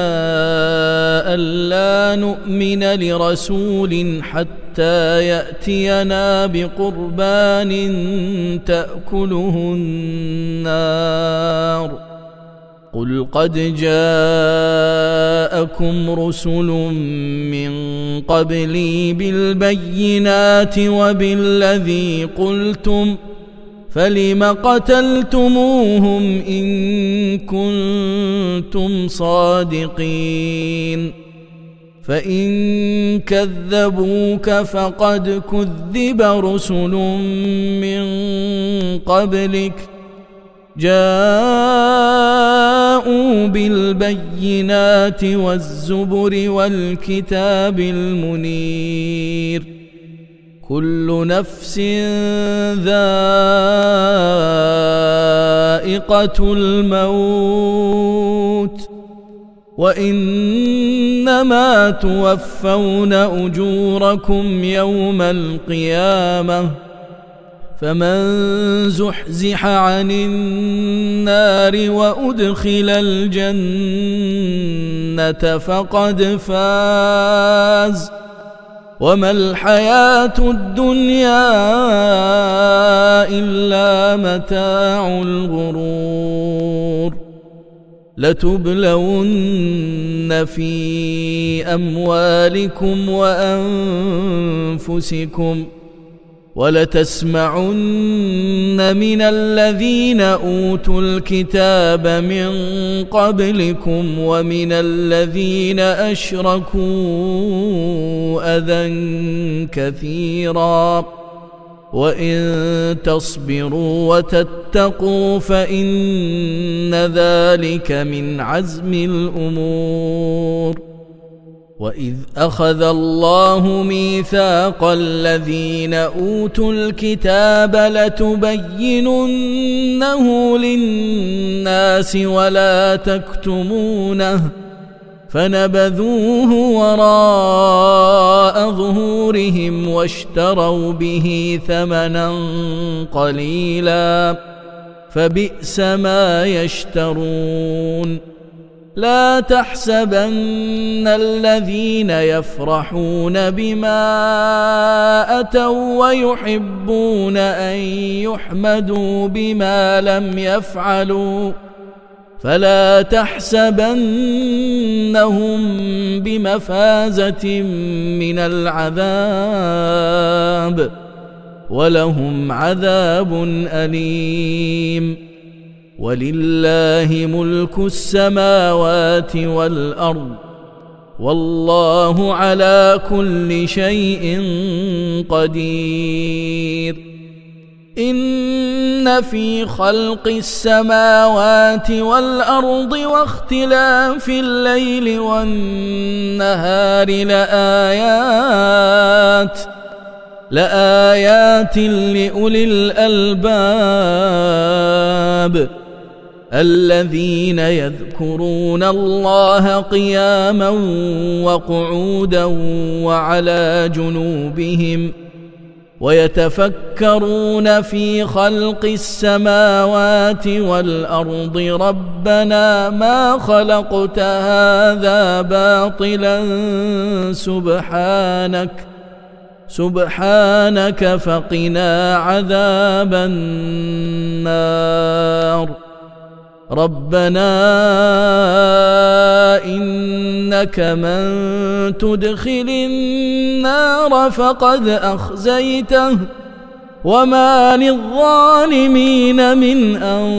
ألا نؤمن لرسول حتى يأتينا بقربان تأكله النار قل قد جاءكم رسل من قبلي بالبينات وبالذي قلتم فلم قتلتموهم إن كنتم صادقين فإن كذبوك فقد كذب رسل من قبلك جاءوا بالبينات والزبر والكتاب المنير كل نفس ذائقة الموت وإنما توفون أجوركم يوم القيامة فمن زحزح عن النار وأدخل الجنة فقد فاز وما الحياة الدنيا إلا متاع الغرور لتبلون في أموالكم وأنفسكم ولتسمعن من الذين أوتوا الكتاب من قبلكم ومن الذين أشركوا أذى كثيرا وإن تصبروا وتتقوا فإن ذلك من عزم الأمور وإذ أخذ الله ميثاق الذين أوتوا الكتاب لتبيننه للناس ولا تكتمونه فنبذوه وراء ظهورهم واشتروا به ثمنا قليلا فبئس ما يشترون لا تحسبن الذين يفرحون بما أتوا ويحبون أن يحمدوا بما لم يفعلوا فلا تحسبنهم بمفازة من العذاب ولهم عذاب أليم ولله ملك السماوات والأرض والله على كل شيء قدير إن في خلق السماوات والأرض واختلاف الليل والنهار لآيات لآيات لأولي الألباب الذين يذكرون الله قياما وقعودا وعلى جنوبهم ويتفكرون في خلق السماوات والأرض ربنا ما خلقت هذا باطلا سبحانك سبحانك فقنا عذاب النار ربنا إنك من تدخل النار فقد أخزيته وما للظالمين من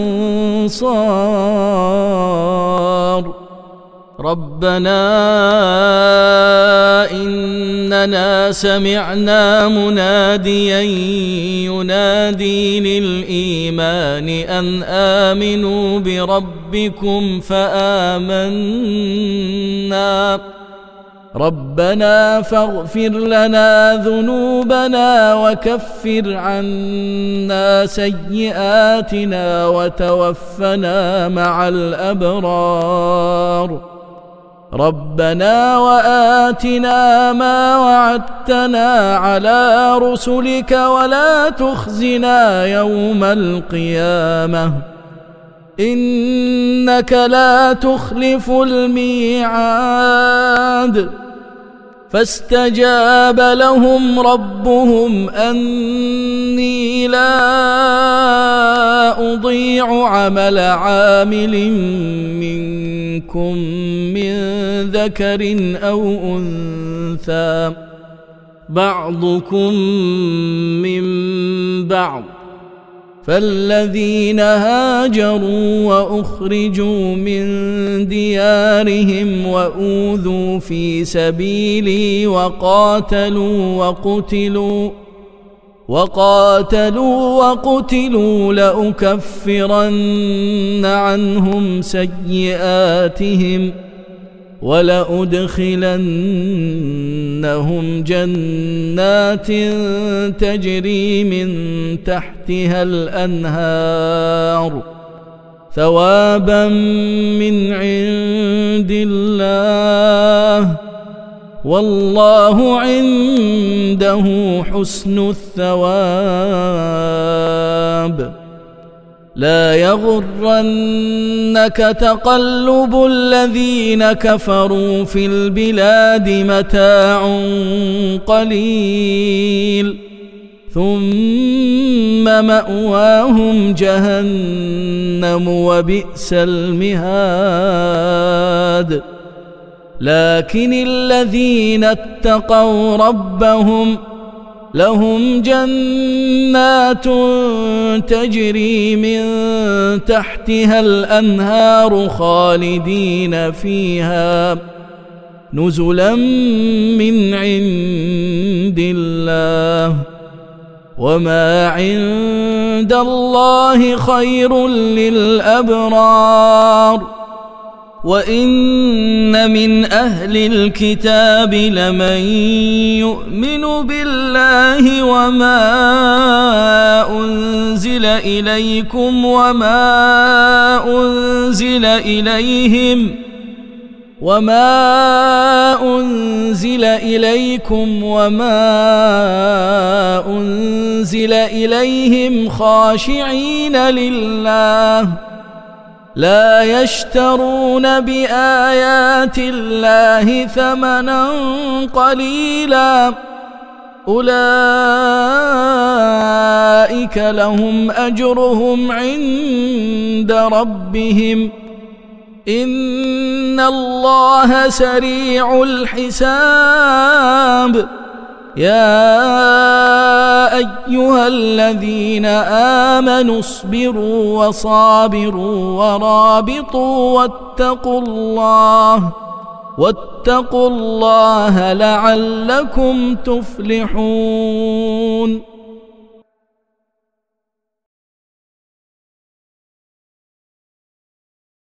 أنصار ربنا إننا سمعنا مناديا ينادي للإيمان أن آمنوا بربكم فآمنا ربنا فاغفر لنا ذنوبنا وكفر عنا سيئاتنا وتوفنا مع الأبرار ربنا وآتنا ما وعدتنا على رسلك ولا تخزنا يوم القيامة إنك لا تخلف الميعاد فاستجاب لهم ربهم أني لا أضيع عمل عامل منكم من ذكر أو أنثى بعضكم من بعض فالذين هاجروا وأخرجوا من ديارهم وأوذوا في سبيلي وقاتلوا وقتلوا وقاتلوا وقتلوا لأكفرن عنهم سيئاتهم ولأدخلنهم جنات تجري من تحتها الأنهار ثوابا من عند الله والله عنده حسن الثواب. لا يغرنك تقلب الذين كفروا في البلاد متاع قليل ثم مأواهم جهنم وبئس المهاد. لكن الذين اتقوا ربهم لهم جنات تجري من تحتها الأنهار خالدين فيها نزلا من عند الله وما عند الله خير للأبرار. وإن من أهل الكتاب لمن يؤمن بالله وما أنزل إليكم وما أنزل إليهم وما أنزل إليكم وما أنزل إليهم خاشعين لله لا يشترون بآيات الله ثمنا قليلا أولئك لهم أجرهم عند ربهم إن الله سريع الحساب. يا أيها الذين آمنوا اصبروا وصابروا ورابطوا واتقوا الله واتقوا الله لعلكم تفلحون.